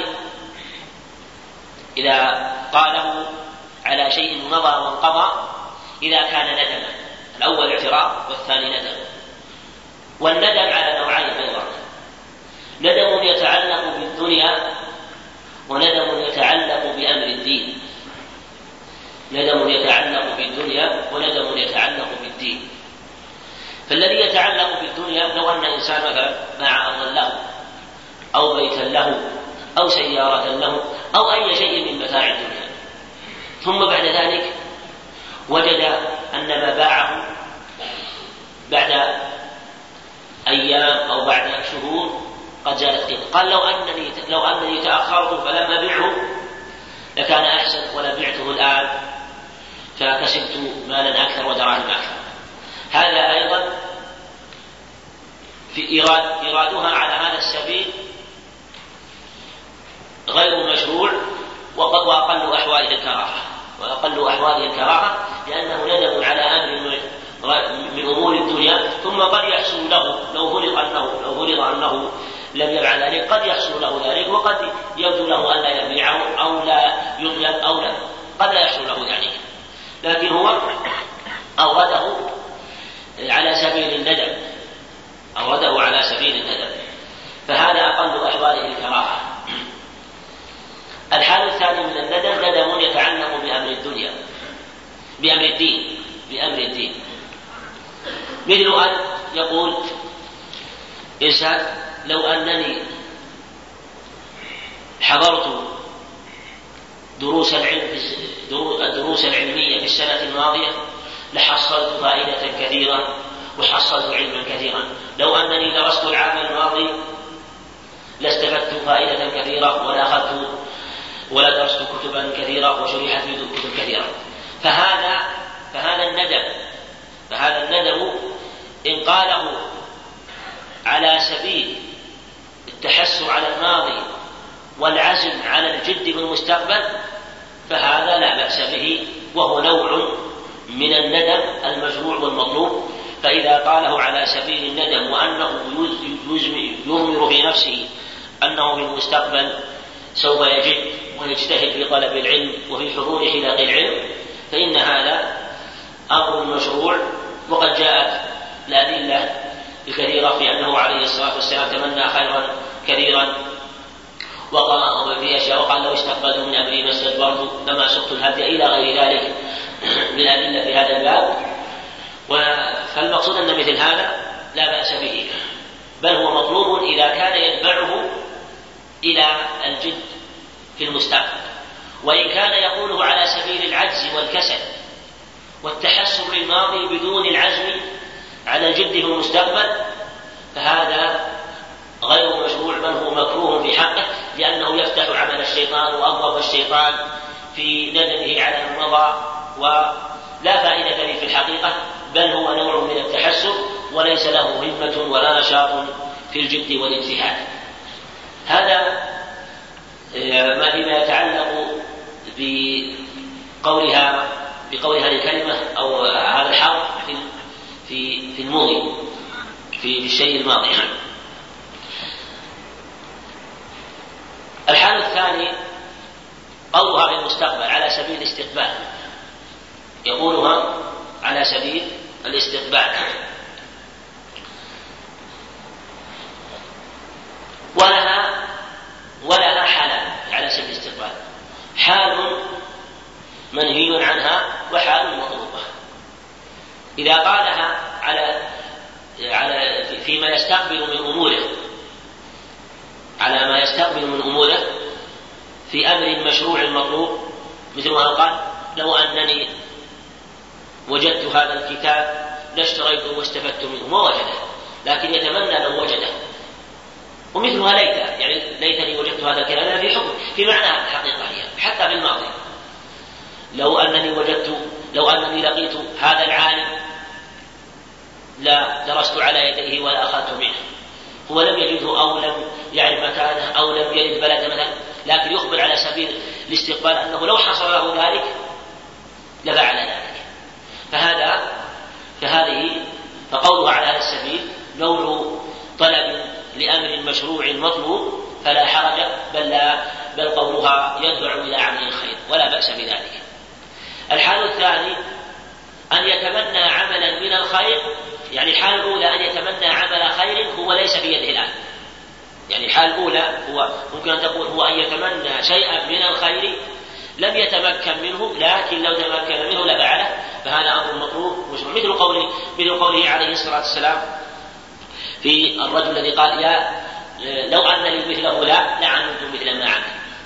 إذا قاله على شيء مضى وانقضى إذا كان ندما، الأول اعتراض والثاني ندم. والندم على نوعين أيضا: ندم يتعلق بالدنيا وندم يتعلق بأمر الدين. ندم يتعلق بالدنيا وندم يتعلق بالدين. فالذي يتعلق بالدنيا لو أن إنسان مثلا باع أرضا له أو بيتا له أو سيارة له أو أي شيء من متاع الدنيا، ثم بعد ذلك وجد أن ما باعه بعد أيام أو بعد شهور قد زادت قيمته، قال لو أنني لو أنني تأخرت فلم أبيعه لكان أحسن، ولا بعته الآن فكسبت مالا أكثر ودراهم أكثر. هذا أيضا في إيراد إيرادها على هذا السبيل غير مشروع وأقل أحواله الكراهة، وأقل أحواله الكراهة لأنه ندم على أمر من أمور الدنيا، ثم قد يحصل له لو فرض أنه لو فرض أنه لم يفعل ذلك قد يحصل له ذلك، وقد يبدو له أن لا يبيعه أو لا يطلب أو لا قد لا يحصل له ذلك، لكن هو أورده على سبيل الندم، أورده على سبيل الندم، فهذا أقل أحواله الكراهة. الحال الثاني من الندم ندم يتعلق بأمر الدنيا بأمر الدين بأمر الدين مثل أن يقول إنسان لو أنني حضرت دروس العلم الدروس العلمية في السنة الماضية لحصلت فائدة كثيرة وحصلت علما كثيرا، لو أنني درست العام الماضي لاستفدت فائدة كثيرة ولا أخذت ولا درست كتبا كثيرة وشرحت في كتب كثيرة. فهذا فهذا الندم فهذا الندم إن قاله على سبيل التحسر على الماضي والعزم على الجد في المستقبل فهذا لا بأس به، وهو نوع من الندم المشروع والمطلوب. فإذا قاله على سبيل الندم وأنه يضمر في نفسه أنه في المستقبل سوف يجد ويجتهد في طلب العلم وفي حضور حلق العلم فإن هذا أمر مشروع، وقد جاءت الأدلة الكثيرة في أنه عليه الصلاة والسلام تمنى خيرا كثيرا وقال في أشياء وقال لو استقبلت من أمري ما استدبرت لما سقت الهدي إلى غير ذلك من الأدلة في هذا الباب. فالمقصود أن مثل هذا لا بأس به، بل هو مطلوب إذا كان يدفعه إلى الجد في المستقبل، وإن كان يقوله على سبيل العجز والكسل والتحسر للماضي بدون العزم على الجد في المستقبل فهذا غير مشروع بل هو مكروه في حقه، لأنه يفتح عمل الشيطان وأبواب الشيطان في ندمه على المضى ولا فائدة فيه في الحقيقة، بل هو نوع من التحسر وليس له همة ولا نشاط في الجد والاجتهاد. هذا ما فيما يتعلق بقولها بقول هذه الكلمة أو هذا الحرف في في في الماضي في الشيء الماضي. الحال الثاني قولها في المستقبل على سبيل الاستقبال، يقولها على سبيل الاستقبال، ولها ولها حالان على سبيل الاستقبال، حال منهي عنها وحال مطلوبة. إذا قالها على على فيما يستقبل من أموره على ما يستقبل من أموره في أمر مشروع مطلوب، مثل ما قال لو أنني وجدت هذا الكتاب لاشتريته واستفدت منه ما وجده، لكن يتمنى لو وجده، ومثلها ليت يعني ليتني وجدت هذا الكلام في حكم في معنى الحقيقة هي حتى بالماضي، لو أنني وجدت لو أنني لقيت هذا العالم لا درست على يديه ولا أخذت منه، هو لم يجده أو لم يعرف مكانه أو لم يرد بلد مثلا، لكن يخبر على سبيل الاستقبال أنه لو حصل له ذلك لفعل ذلك. فهذا فهذه فقولها على هذا السبيل نوع طلب لأمر مشروع مطلوب فلا حرج، بل لا بل قولها يدفع إلى عمل الخير ولا بأس بذلك. الحال الثاني أن يتمنى عملا من الخير، يعني الحال الأولى أن يتمنى عمل خير هو ليس في يده الآن، يعني الحال الأولى هو ممكن أن تقول هو أن يتمنى شيئا من الخير لم يتمكن منه، لكن لو تمكن منه لفعله، فهذا أمر مطلوب مثل قوله مثل قوله عليه الصلاة والسلام في الرجل الذي قال يا لو أن لي مثله لا لعملت مثل ما عمل،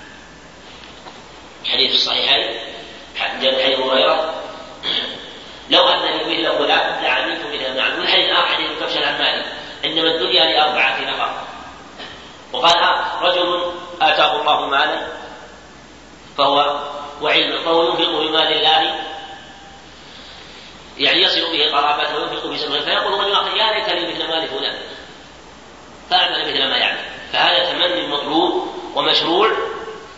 حديث الصحيحين جاء حديث هريرة لو أن لي مثله لا لعملت مثل ما عمل. الحديث آخر حديث كبش العمالي إنما الدنيا لأربعة نفر. وقال آه رجل آتاه الله مالا فهو وعلم فهو ينفق بمال الله يعني يصل به قرابته وينفق بسببه، فيقول رجل آخر يا ليت لي مثل مال فلان فأعمل مثل ما يعمل. فهذا تمني مطلوب ومشروع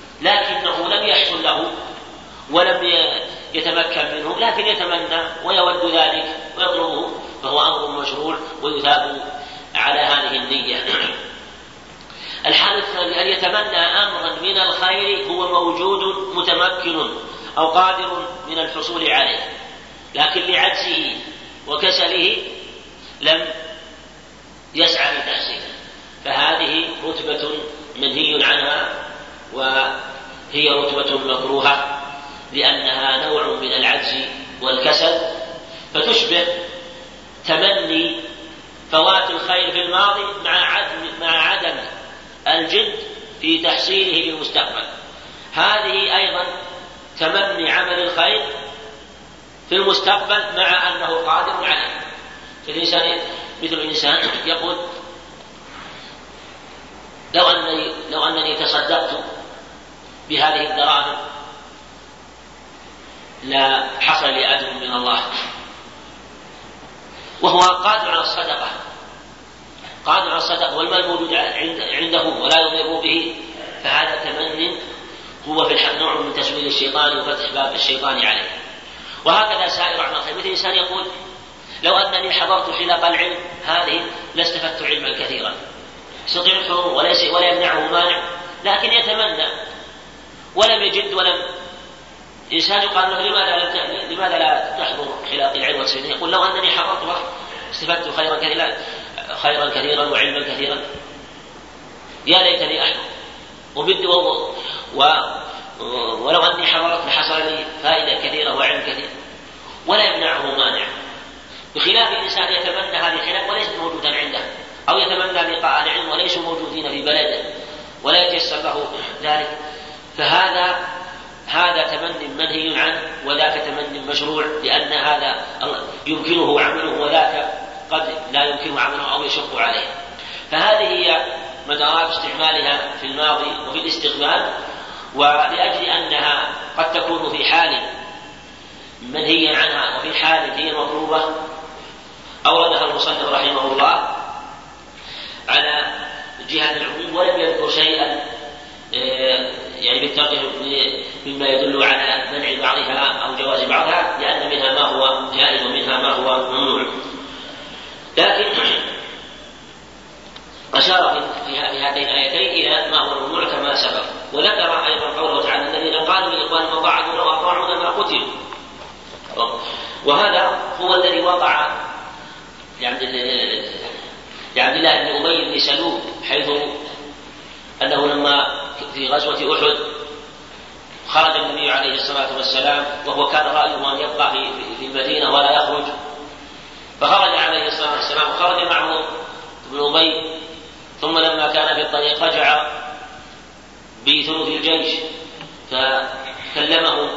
ولم يتمكن منه لكن يتمنى ويود ذلك ويطلبه فهو أمر مشروع ويثاب على هذه النية. الحال الثاني أن يتمنى أمرا من الخير هو موجود متمكن أو قادر من الحصول عليه لكن لعجزه وكسله لم يسعى لتحصيله، فهذه رتبة منهي عنها وهي رتبة مكروهة لأنها نوع من العجز والكسل، فتشبه تمني فوات الخير في الماضي مع عدم, مع عدم الجد في تحصيله في المستقبل. هذه أيضا تمني عمل الخير في المستقبل مع أنه قادر عليه. فالإنسان مثل الإنسان يقول لو أنني, لو أنني تصدقت بهذه الدراهم لا حصل لي أجر من الله، وهو قادر على الصدقة قادر على الصدقة والمال موجود عنده ولا يضر به، فهذا تمن هو في الحق نوع من تسويل الشيطان وفتح باب الشيطان عليه. وهكذا سائر أعمال الخير، مثل إنسان يقول لو أنني حضرت حلق العلم هذه لاستفدت علما كثيرا، يستطيع الحضور ولا يمنعه مانع، لكن يتمنى ولم يجد ولم إنسان يقال له لماذا, لماذا لا تحضر حلاق العلم والسنين؟ يقول لو أنني حضرت استفدت خيرا كثيرا خيرا كثيرا وعلما كثيرا يا ليتني أحضر وبد و... ولو أني حضرت لحصل لي فائدة كثيرة وعلم كثير، ولا يمنعه مانع. بخلاف الإنسان يتمنى هذه الحلاق وليست موجودا عنده، أو يتمنى لقاء العلم وليسوا موجودين في بلده ولا يتيسر له ذلك، فهذا هذا تمني منهي عنه وذاك تمني مشروع، لأن هذا يمكنه عمله وذاك قد لا يمكنه عمله أو يشق عليه. فهذه هي مدارات استعمالها في الماضي وفي الاستقبال، ولأجل أنها قد تكون في حال منهي عنها وفي حال هي مطلوبة أوردها المصنف رحمه الله على جهة العموم ولم يذكر شيئا يعني بالترجمة مما يدل على منع بعضها أو جواز بعضها، لأن منها ما هو جائز ومنها ما هو ممنوع. لكن أشار في هاتين الآيتين إلى ما هو ممنوع كما سبق، وذكر أيضا قوله تعالى الذين قالوا لإخوانهم وقعدوا لو أطاعونا ما قتلوا، وهذا هو الذي وقع لعبد الله بن أبي بن سلول، حيث أنه لما في غزوة أحد خرج النبي عليه الصلاة والسلام وهو كان رأيه أن يبقى في المدينة ولا يخرج، فخرج عليه الصلاة والسلام وخرج معه ابن أبي، ثم لما كان في الطريق رجع بثلث الجيش فكلمه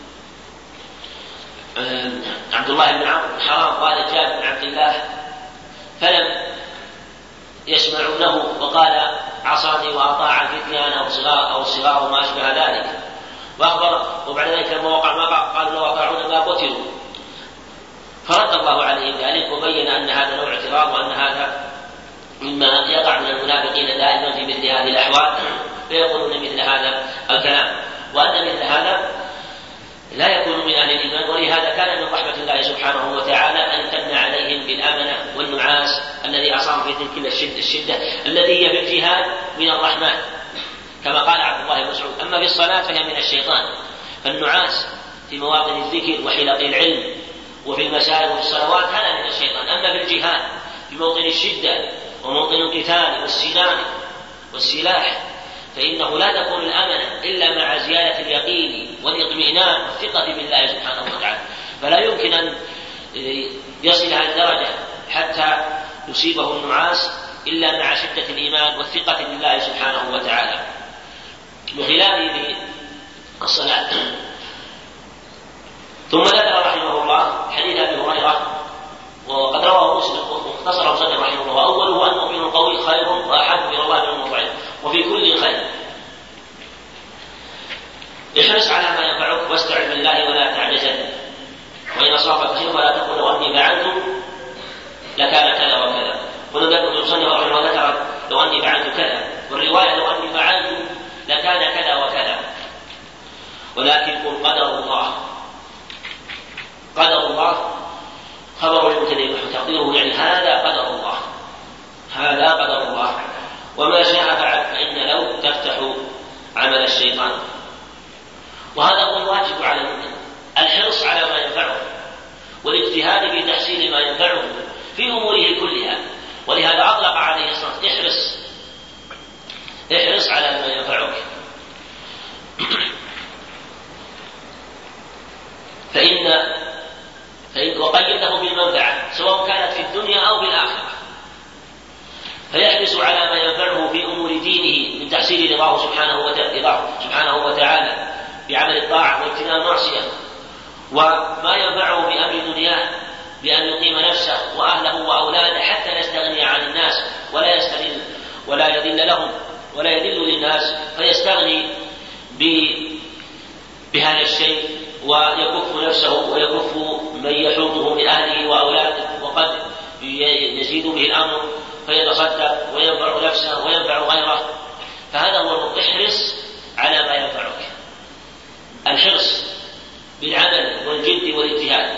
عبد الله بن عمرو بن حرام قال جاء بن عبد الله فلم يسمعوا له وقال عصاني وأطاع الفتيان أو صغار أو صغار ما أشبه ذلك، وأخبر وبعد ذلك لما وقع ما قالوا لو أطاعونا ما قتلوا، فرد الله عليه ذلك وبين أن هذا نوع اعتراض وأن هذا مما يقع من المنافقين دائما في مثل هذه الأحوال فيقولون مثل هذا الكلام، وأن مثل هذا لا يكون من أهل الإيمان. ولهذا كان من رحمة الله سبحانه وتعالى أن تمنع عليهم بالأمنة والنعاس الذي أصاب في تلك الشدة, الشدة التي هي في الجهاد من الرحمن، كما قال عبد الله بن مسعود أما في الصلاة فهي من الشيطان. فالنعاس في مواطن الذكر وحلق العلم وفي المساجد وفي الصلوات هذا من الشيطان. أما في الجهاد في موطن الشدة وموطن القتال والسنان والسلاح فإنه لا تكون الأمنة إلا مع زيادة اليقين والإطمئنان والثقة بالله سبحانه وتعالى، فلا يمكن أن يصل هذه الدرجة حتى يصيبه النعاس إلا مع شدة الإيمان والثقة بالله سبحانه وتعالى. بخلافه في الصلاة. ثم ذكر رحمه الله حديث أبي هريرة وقد رواه مسلم واختصره مسلم رحمه الله، أوله أن المؤمن القوي خير وأحب إلى الله من المطعم وفي كل خير. احرص على ما ينفعك واستعن بالله ولا تعجزن، وإن أصابك شيء فلا تقل لو أني فعلت لكان كذا وكذا. ونذكر المصنف رحمه الله ذكر لو أني فعلت كذا، والرواية لو أني فعلت لكان كذا وكذا. ولكن قل قدر الله. قدر الله خبر المبتدئ تقديره يعني هذا قدر الله، هذا قدر الله، وما شاء فعل، فإن لو تفتح عمل الشيطان. وهذا هو الواجب على المؤمن، الحرص على ما ينفعه والاجتهاد في تحصيل ما ينفعه في أموره كلها. ولهذا أطلق عليه الصلاة احرص احرص على ما ينفعك. فإن فإن وقيده بالمنفعة سواء كانت في الدنيا أو في الآخرة، فيحرص على ما ينفعه في أمور دينه من تحصيل رضاه سبحانه سبحانه وتعالى بعمل الطاعة واجتناب المعصية، وما ينفعه بأمر دنياه بأن يقيم نفسه وأهله وأولاده حتى لا يستغني عن الناس ولا يستغل ولا يذل لهم ولا يذل للناس، فيستغني بهذا الشيء ويكف نفسه ويكف من يحوطه من أهله وأولاده، وقد يزيد به الأمر فيتصدق وينفع نفسه وينفع غيره. فهذا هو احرص على ما ينفعك، الحرص بالعمل والجد والاجتهاد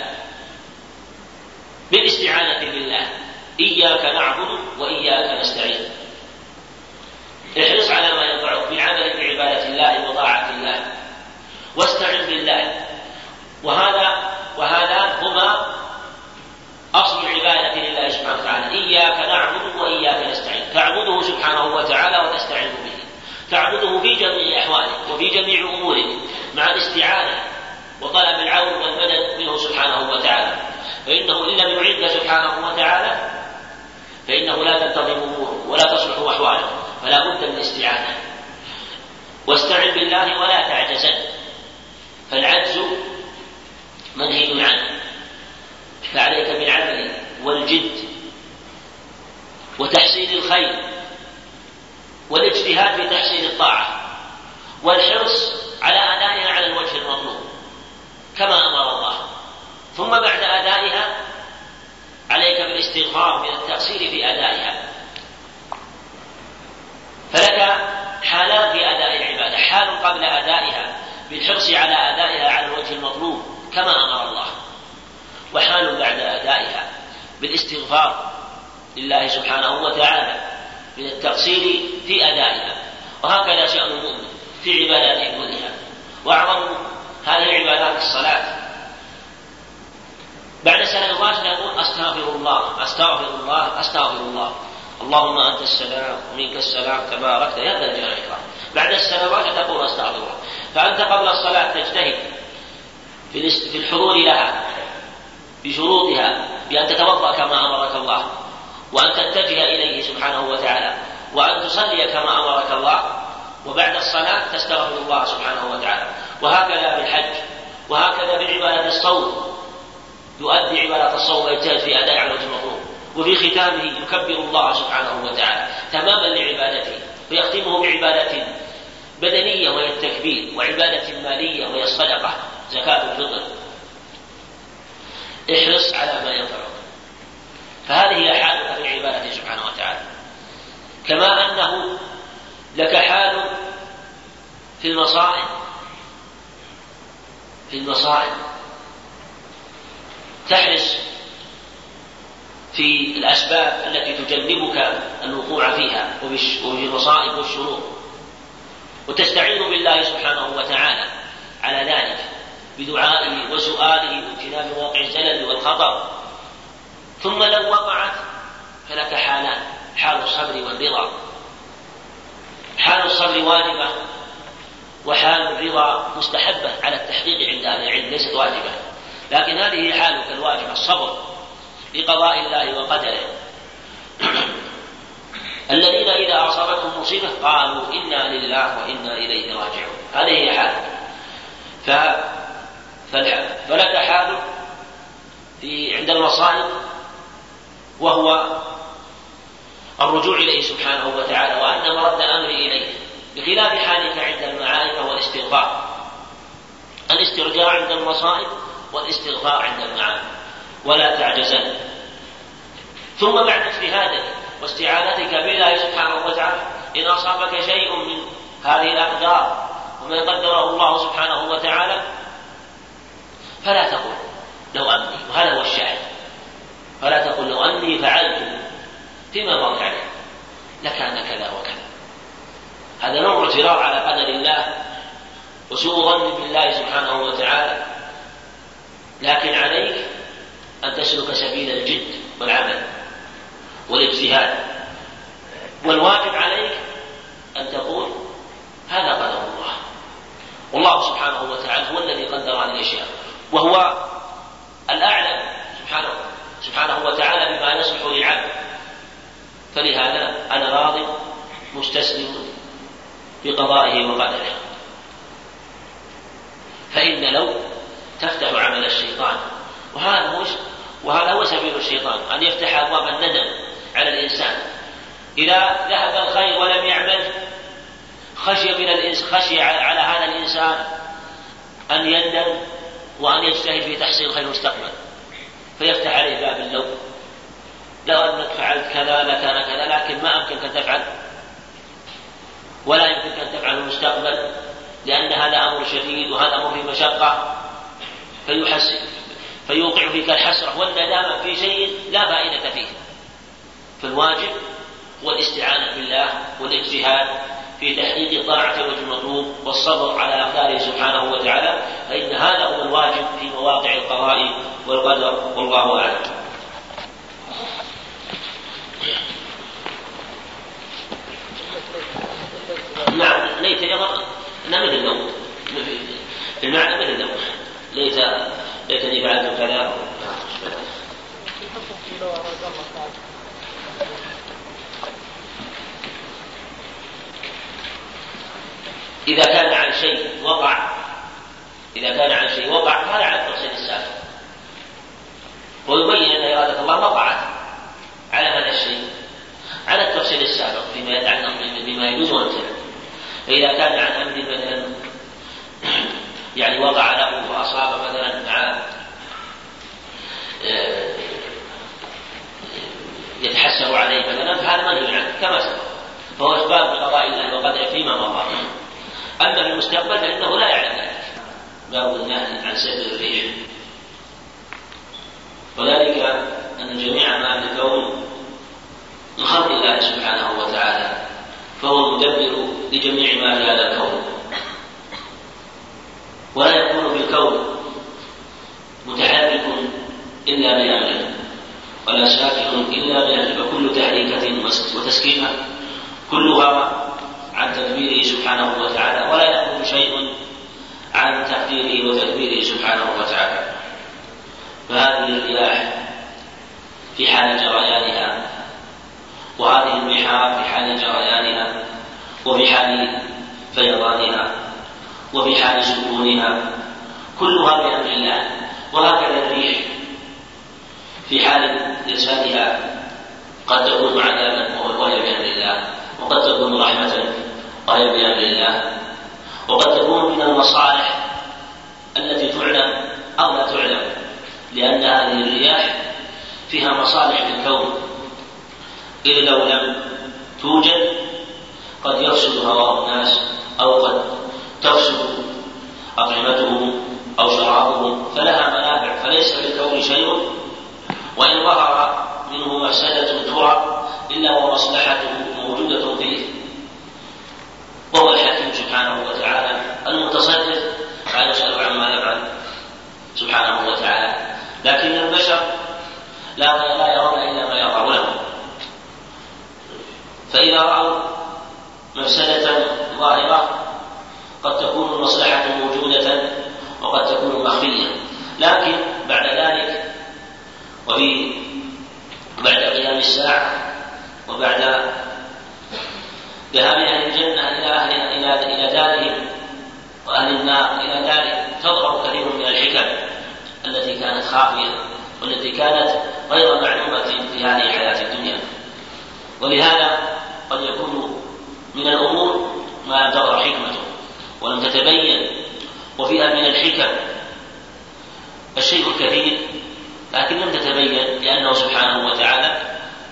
بالاستعانة بالله، إياك نعبد وإياك نستعين. احرص على ما ينفعك بالعمل بعبادة الله وطاعة الله، واستعن بالله. وهذا وهذا هما أصل العبادة لله سبحانه وتعالى، إياك نعبد وإياك نستعين، تعبده سبحانه وتعالى وتستعين به، تعبده في جميع أحوالك وفي جميع أمورك مع الاستعانة وطلب العون والمدد منه سبحانه وتعالى. فإنه إن لم يعد سبحانه وتعالى فإنه لا تنتظم أموره ولا تصلح أحواله، فلا بد من الاستعانة. واستعن بالله ولا تعجزن، فالعجز منهي عنه، فعليك بالعمل والجد وتحصيل الخير والاجتهاد في تحصيل الطاعة والحرص على أدائها على الوجه المطلوب كما أمر الله. ثم بعد أدائها عليك بالاستغفار من التقصير في أدائها. فلك حالان في أداء العبادة، حال قبل أدائها بالحرص على أدائها على الوجه المطلوب كما أمر الله، وحال بعد أدائها بالاستغفار لله سبحانه وتعالى من التقصير في أدائها. وهكذا شأن المؤمن في عباداته كلها. وأعظم هذه العبادات الصلاة. بعد سنة الواجب يقول أستغفر الله أستغفر الله أستغفر الله، اللهم أنت السلام ومنك السلام تباركت يا ذا الجلال والإكرام. بعد السنوات تقول أستغفر الله. فأنت قبل الصلاة تجتهد في الحضور لها بشروطها، بأن تتوضأ كما أمرك الله، وأن تتجه إليه سبحانه وتعالى، وأن تصلي كما أمرك الله، وبعد الصلاة تستغفر الله سبحانه وتعالى. وهكذا بالحج، وهكذا بعبادة الصوم، يؤدي عبادة الصوم ويجتهد في أداء على وجه المطلوب، وفي ختامه يكبر الله سبحانه وتعالى تماما لعبادته، ويختمه بعبادة بدنية وهي التكبير، وعبادة مالية وهي الصدقة زكاة الفطر. احرص على ما ينفعك، فهذه هي حالك في العبادة سبحانه وتعالى. كما أنه لك حال في المصائب في المصائب تحرص في الأسباب التي تجنبك الوقوع فيها وفي المصائب والشرور، وتستعين بالله سبحانه وتعالى على ذلك بدعائه وسؤاله واجتناب مواقع الزلل والخطر. ثم لو وقعت فلك حالان، حال الصبر والرضا. حال الصبر واجبة، وحال الرضا مستحبة على التحقيق عند أهل العلم، ليست واجبة، لكن هذه حالك الواجبة الصبر لقضاء الله وقدره. الذين إذا أصابتهم مصيبة قالوا إنا لله وإنا إليه راجعون، هذه هي حالك. فلك حال في عند المصائب وهو الرجوع إليه سبحانه وتعالى، وأن مرد أمر إليه، بخلاف حالك عند المعارف والاستغفار، الاسترجاع عند المصائب والاستغفار عند المعارف، ولا تعجزن. ثم بعد اجتهادك واستعانتك بالله سبحانه وتعالى إن أصابك شيء من هذه الأقدار وما قدره الله سبحانه وتعالى فلا تقل لو أني، وهذا هو الشاهد، فلا تقل لو أني فعلت فيما مضى عليه لكان كذا وكذا. هذا نوع اعتراض على قدر الله وسوء ظن بالله سبحانه وتعالى. لكن عليك أن تسلك سبيل الجد والعمل والاجتهاد، والواجب عليك أن تقول هذا قدر الله، والله سبحانه وتعالى هو الذي قدر هذه الأشياء، وهو الأعلم سبحانه, سبحانه وتعالى بما يصلح للعبد. فلهذا أنا راض مستسلم بقضائه وقدره. فإن لو تفتح عمل الشيطان، وهذا هو وهذا هو سبيل الشيطان، أن يفتح أبواب الندم على الإنسان. إذا ذهب الخير ولم يعمل خشي من الإنسان خشي على هذا الإنسان أن يندم وأن يجتهد في تحصيل الخير المستقبل، فيفتح عليه باب اللوم. لو أنك فعلت كذا لكان كذا، لكن ما أمكنك أن تفعل ولا يمكنك أن تفعل المستقبل، لأن هذا أمر شديد وهذا أمر في مشقة، فيحسن فيوقع فيك الحسرة والندامة في شيء لا فائدة فيه. فالواجب هو الاستعانة بالله والاجتهاد في تحقيق طاعة وجه المطلوب والصبر على أقداره سبحانه وتعالى، فإن هذا هو الواجب في مواقع القضاء والقدر، والله أعلم. نعم، ليت يظهر أنه مثل النوم، المعنى مثل النوم، ليت ليتني فعلت كذا. إذا كان عن شيء وقع إذا كان عن شيء وقع فهذا على التفصيل السابق، ويبين أن إرادة الله وقعت على هذا الشيء على التفصيل السابق فيما يتعلق بما يجوز ويمتنع. فإذا كان عن أمر مثلا يعني وقع له وأصاب مثلا مع يتحسر عليه مثلا، فهذا منهي عنه كما سبق، فهو إثبات بقضاء الله وقدره فيما مضى. أما في المستقبل فإنه لا يعلم ذلك، باب النهي عن سير الريح. وذلك أن جميع ما في الكون من خلق الله سبحانه وتعالى، فهو المدبر لجميع ما في هذا الكون، ولا يكون في الكون متحرك إلا بأمره ولا ساكن إلا بأمره، وكل تحريكة وتسكينة كلها عن تدبيره سبحانه وتعالى، ولا يكون شيء عن تقديره وتدبيره سبحانه وتعالى. فهذه الرياح في حال جريانها، وهذه البحار في حال جريانها، وفي حال فيضانها، وفي حال سكونها، كلها بأمر الله. وهكذا الريح في حال إرسالها قد تكون عذابا وهي بأمر الله، وقد تكون رحمة وهي بأمر الله، وقد تكون من المصالح التي تعلم أو لا تعلم، لأن هذه الرياح فيها مصالح في الكون، إذ لو لم توجد قد يفسد هواء الناس، أو قد تفسد أطعمتهم أو شرابهم، فلها منافع. فليس في الكون شيء وإن ظهر منه مفسدة ترى إلا ومصلحته موجودة فيه، وهو الحكيم سبحانه وتعالى المتصرف لا يسأل عما يفعل سبحانه وتعالى. لكن البشر لا لا يرون إلا ما يظهر لهم، فإذا رأوا مفسدة ظاهرة قد تكون المصلحة موجودة وقد تكون مخفية، لكن بعد ذلك وفي بعد قيام الساعة وبعد ذهاب أهل الجنة إلى أهل إلى إلى دارهم وأهل النار إلى دارهم تظهر كثير من الحكم التي كانت خافية والتي كانت غير معلومة في هذه الحياة الدنيا. ولهذا قد يكون من الأمور ما لم تظهر حكمته ولم تتبين، وفيها من الحكم الشيء الكثير لكن لم تتبين، لأنه سبحانه وتعالى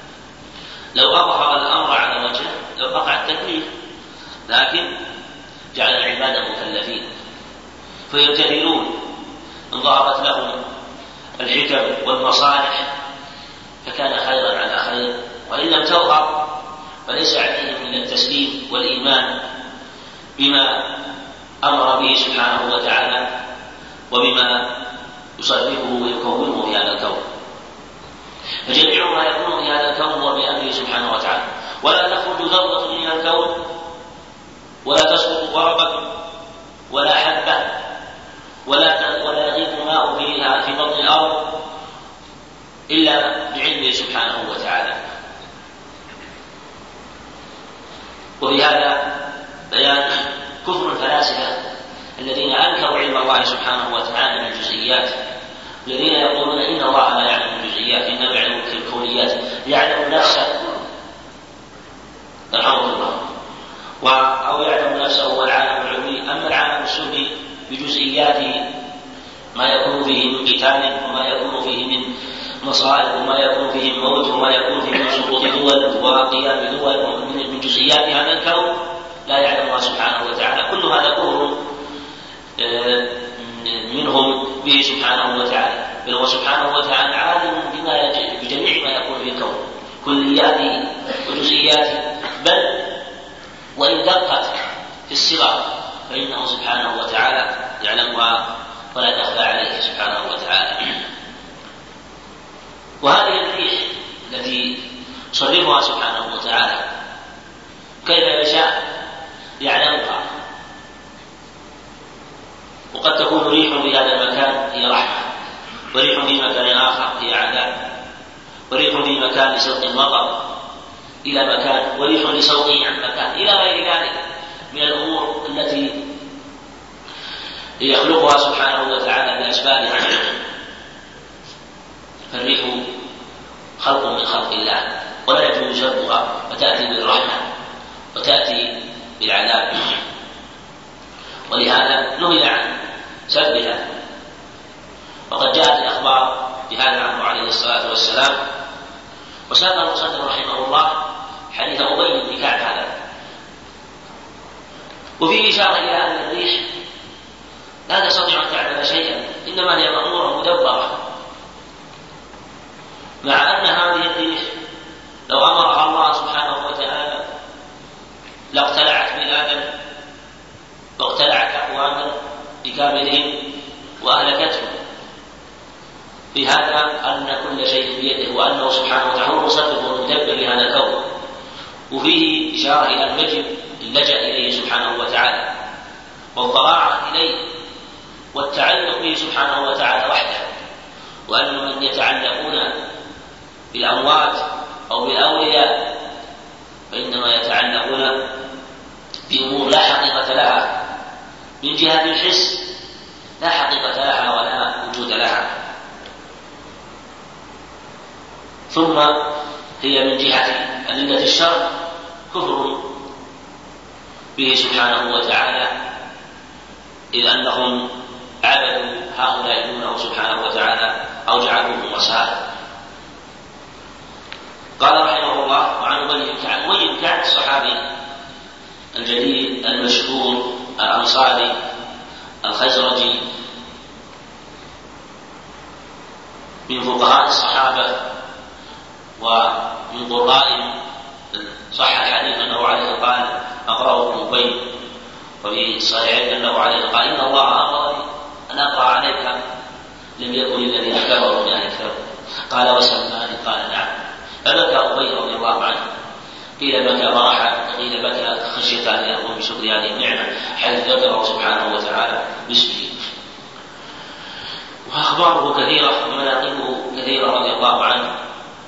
لو أظهر الأمر على وجهه لو وقع التكليف، لكن جعل العباد مكلفين فيمتثلون إن ظهرت لهم الحكم والمصالح فكان خيرا على خير، وإن لم تظهر فليس عليهم من التسليم والإيمان بما أمر به سبحانه وتعالى وبما يصرفه ويكونه في هذا الكون. فجميع ما يكون في هذا الكون هو بأمره سبحانه وتعالى، ولا تخرج ذرة من الكون ولا تسقط ورقة ولا حبة ولا ولا يغيب ماء فيها في بطن الأرض إلا بعلمه سبحانه وتعالى. وفي هذا بيان كفر الفلاسفة الذين أنكروا علم الله سبحانه وتعالى من الجزئيات، الذين يقولون إن الله لا يعلم الجزئيات إنما يعلم الكونيات، يعلم نفسه رحمه الله أو يعلم نفسه هو العالم العلوي، أما العالم السفلي بجزئياته ما يكون فيه من قتال وما يكون فيه من مصائب وما يكون فيه من موت وما يكون فيه من سقوط دول وقيام دول من جزئيات هذا الكون لا يعلم الله سبحانه وتعالى. كل هذا كفر منهم به سبحانه وتعالى، بل هو سبحانه وتعالى عالم بما بجميع ما يكون في الكون كلياته وجزئياته، بل وإن دقت في الصغر فإنه سبحانه وتعالى يعلمها ولا تخفى عليه سبحانه وتعالى. وهذه الريح التي يصرفها سبحانه وتعالى كيف يشاء يعلمها، وقد تكون ريح في هذا المكان هي رحمة، وريح في مكان آخر هي عذاب، وريح في مكان لسوق المطر إلى مكان، وريح لسوقه عن مكان، إلى غير ذلك من الأمور التي يخلقها سبحانه وتعالى بأسبابها. فالريح خلق من خلق الله ولا يجوز شرها، فتأتي بالرحمة وتأتي بالعذاب، ولهذا نهي عن سبها. وقد جاءت الأخبار بهذا عنه عليه الصلاة والسلام، وساق المصنف رحمه الله حديث أبي بن كعب هذا، وفيه إشارة إلى أن الريح لا تستطيع أن تعمل شيئا، إنما هي مأمورة مدبرة، مع أن هذه الريح لو أمرها الله سبحانه وتعالى لاقتلعت بآدم واقتلعت أقواما بكاملهم وأهلكتهم، بهذا أن كل شيء بيده وأنه سبحانه وتعالى هو المصرف والمدبر لهذا الكون. وفيه إشارة إلى الوجب اللجأ إليه سبحانه وتعالى والضراعة إليه والتعلق به سبحانه وتعالى وحده، وأن من يتعلقون بالأموات أو بالأولياء فإنما يتعلقون بأمور لا حقيقة لها من جهة الحس، لا حقيقة لها ولا وجود لها، ثم هي من جهة أدلة الشرع كفر به سبحانه وتعالى، إذ أنهم عبدوا هؤلاء دونه سبحانه وتعالى أو جعلوهم وسائل. قال رحمه الله: وعن أبي بن كعب. أبي بن كعب الصحابي الجليل المشهور الأنصاري الخزرجي من فقهاء الصحابة ومن قرائهم، صح الحديث أنه عليه قال: أقرأ ابن أبي، وفي الصحيحين أنه عليه قال: إن الله أمرني أن أقرأ عليك لم يكن الذين كفروا من أهل الكتاب. قال: وسماني؟ قال: نعم. فبكى أبي رضي الله عنه، قيل بكى فرحا وقيل بكى خشية أن يقوم بشكر هذه النعمة حيث ذكره سبحانه وتعالى باسمه. وأخباره كثيرة ومناقبه كثيرة رضي الله عنه،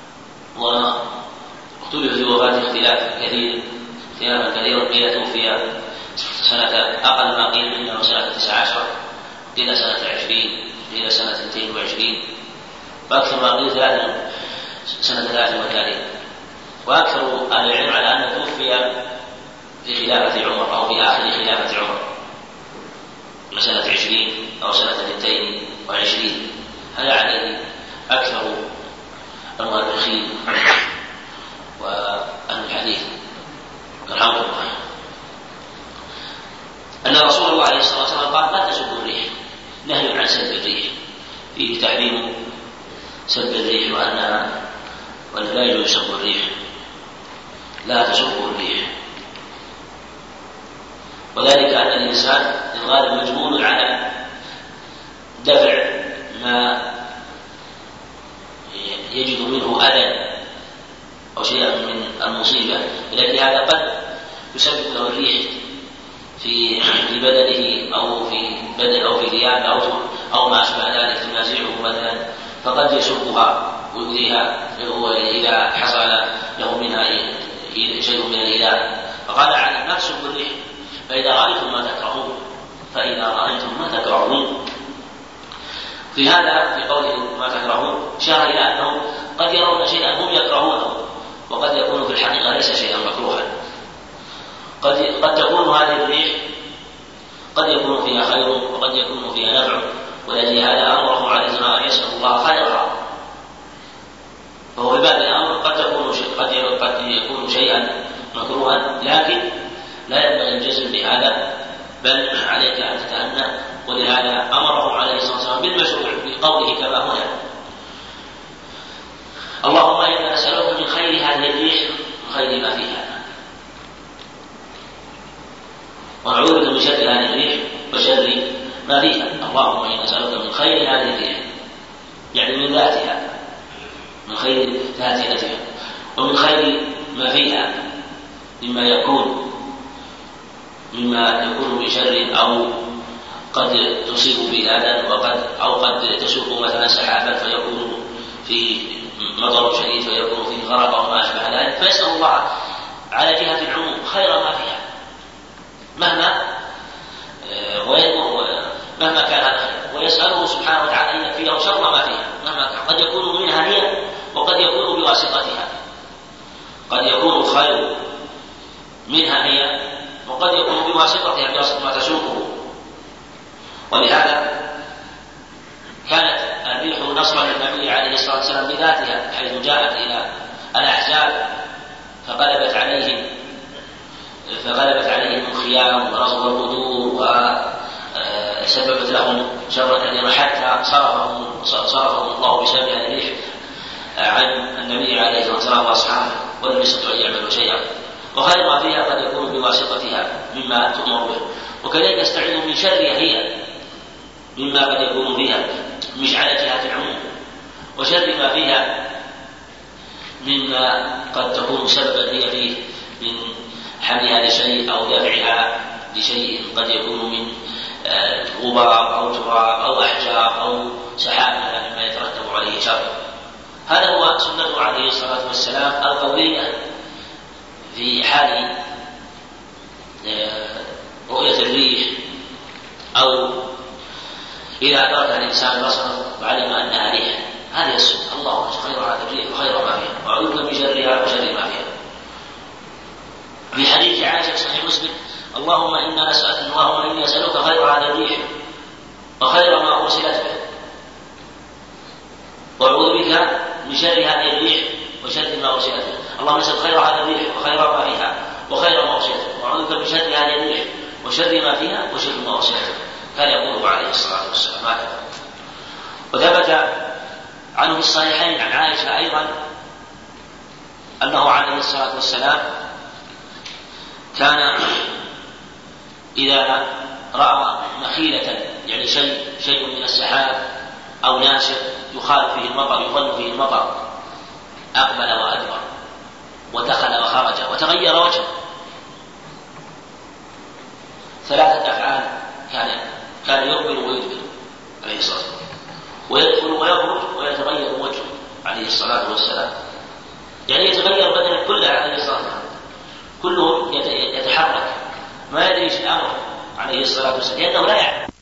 واختلف في وفاته اختلاف كثير اختلافا كثيرا. قيل توفي سنة أقل ما قيل منه سنة تسع عشر، قيل سنة عشرين، قيل سنة اثنتين وعشرين، وأكثر ما قيل ثلاثة سنة ثلاثة وثلاثين. وأكثر أهل العلم على أنه توفي في خلافة عمر أو في آخر خلافة عمر، سنة عشرين أو سنة اثنتين وعشرين. هذا عليه أكثر المؤرخين وأهل الحديث رحمه الله. يجوز شق الريح، لا تشق الريح، وذلك أن الإنسان الغالب مجبول على دفع ما يجد منه أذى أو شيئا من المصيبة، لكن هذا قد يسبب له الريح في بدنه أو في بدن أو في ثيابه أو أو ما أشبه ذلك تنازعه مثلا، فقد يشقها ويؤذيها إذا حصل له منها شيء من الإيذاء. فقال عن نفسه بالريح فإذا رأيتم ما تكرهون فإذا رأيتم ما تكرهون. في هذا في قوله ما تكرهون شار إلى أنه قد يرون شيئا هم يكرهونه، وقد يكون في الحقيقة ليس شيئا مكروها. قد قد تكون هذه الريح قد يكون فيها خير وقد يكون فيها نفع، ولأجل هذا أمره عليه الصلاة والسلام أن يسأل الله خيرها، فهو في باب الأمر قد تكون قد قد يكون شيئا مكروها، لكن لا ينبغي الجزم بهذا، بل عليك أن تتأنى. ولهذا أمره عليه الصلاة والسلام بالمشروع بقوله كما هنا: اللهم إنا نسألك من خير هذه الريح وخير ما فيها، ونعوذ بك من شر هذه الريح وشر ما فيها. اللهم إنا نسألك من خير هذه الريح، يعني من ذاتها، من خير ذاتها، ومن خير ما فيها مما يكون مما يكون من شر أو قد تصيب بأذى، وقد أو قد تسوق مثلا سحابا فيكون في مطر شديد فيكون فيه غرق أو ما أشبه ذلك، فيسأل الله على جهة العموم خير ما فيها مهما مهما كان هذا خير، ويسأله سبحانه وتعالى أن يكفيه شر ما فيها مهما كان. قد يكون منها هي وقد يكون بواسطتها، قد يكون الخير منها هي وقد يكون بواسطتها بواسطة ما تسوقه. ولهذا كانت الريح نصرا للنبي عليه الصلاة والسلام بذاتها، حيث جاءت إلى الأحزاب فغلبت عليهم فغلبت عليهم الخيام ورصد القدور وسببت لهم شرا كثيرا، حتى صرفهم صرفهم الله بسبب هذه الريح عن النبي عليه الصلاة والسلام وأصحابه، ولم يستطيعوا أن يعملوا شيئا. وخير ما فيها قد يكون بواسطتها مما تؤمر به، وكذلك يستعيذ من شرها هي مما قد يكون فيها، مش على جهة العموم، وشر ما فيها مما قد تكون سببا هي فيه من حملها لشيء أو دفعها لشيء قد يكون من غبار أو تراب أو أحجار أو سحاب مما يترتب عليه شر. هذا هو سنته عليه الصلاة والسلام القولية في حال رؤية الريح، أو إذا أدرك الإنسان بصره وعلم أنها ريح، هذه السنة: اللهم خير هذه الريح وخير ما فيها، وأعوذ بك من شرها وشر ما فيها. في حديث عائشة صحيح مسلم: اللهم إنا نسألك اللهم إني أسألك خير هذا الريح وخير ما أرسلت به، وأعوذ بك من شر هذه الريح وشر ما أرسلت به. اللهم نسألك خير هذا الريح وخير ما فيها وخير ما أرسلت به، وأعوذ بك من شر هذه الريح وشر ما فيها وشر ما أرسلت به. كان يقول عليه الصلاة والسلام هكذا. وثبت عنه في الصحيحين عن عائشة أيضا أنه عليه الصلاة والسلام كان إذا رأى مخيلة، يعني شيء شيء من السحاب أو ناشر يخالف فيه المطر يظن فيه المطر، أقبل وأدبر ودخل وخرج وتغير وجهه. ثلاثة أفعال كان كان يقبل ويدبر عليه الصلاة والسلام، ويدخل ويخرج ويتغير وجهه عليه الصلاة والسلام، يعني يتغير بدنه كله عليه الصلاة والسلام، كله يتحرك، ما يدري ايش الأمر عليه الصلاة والسلام، لأنه لا يعلم.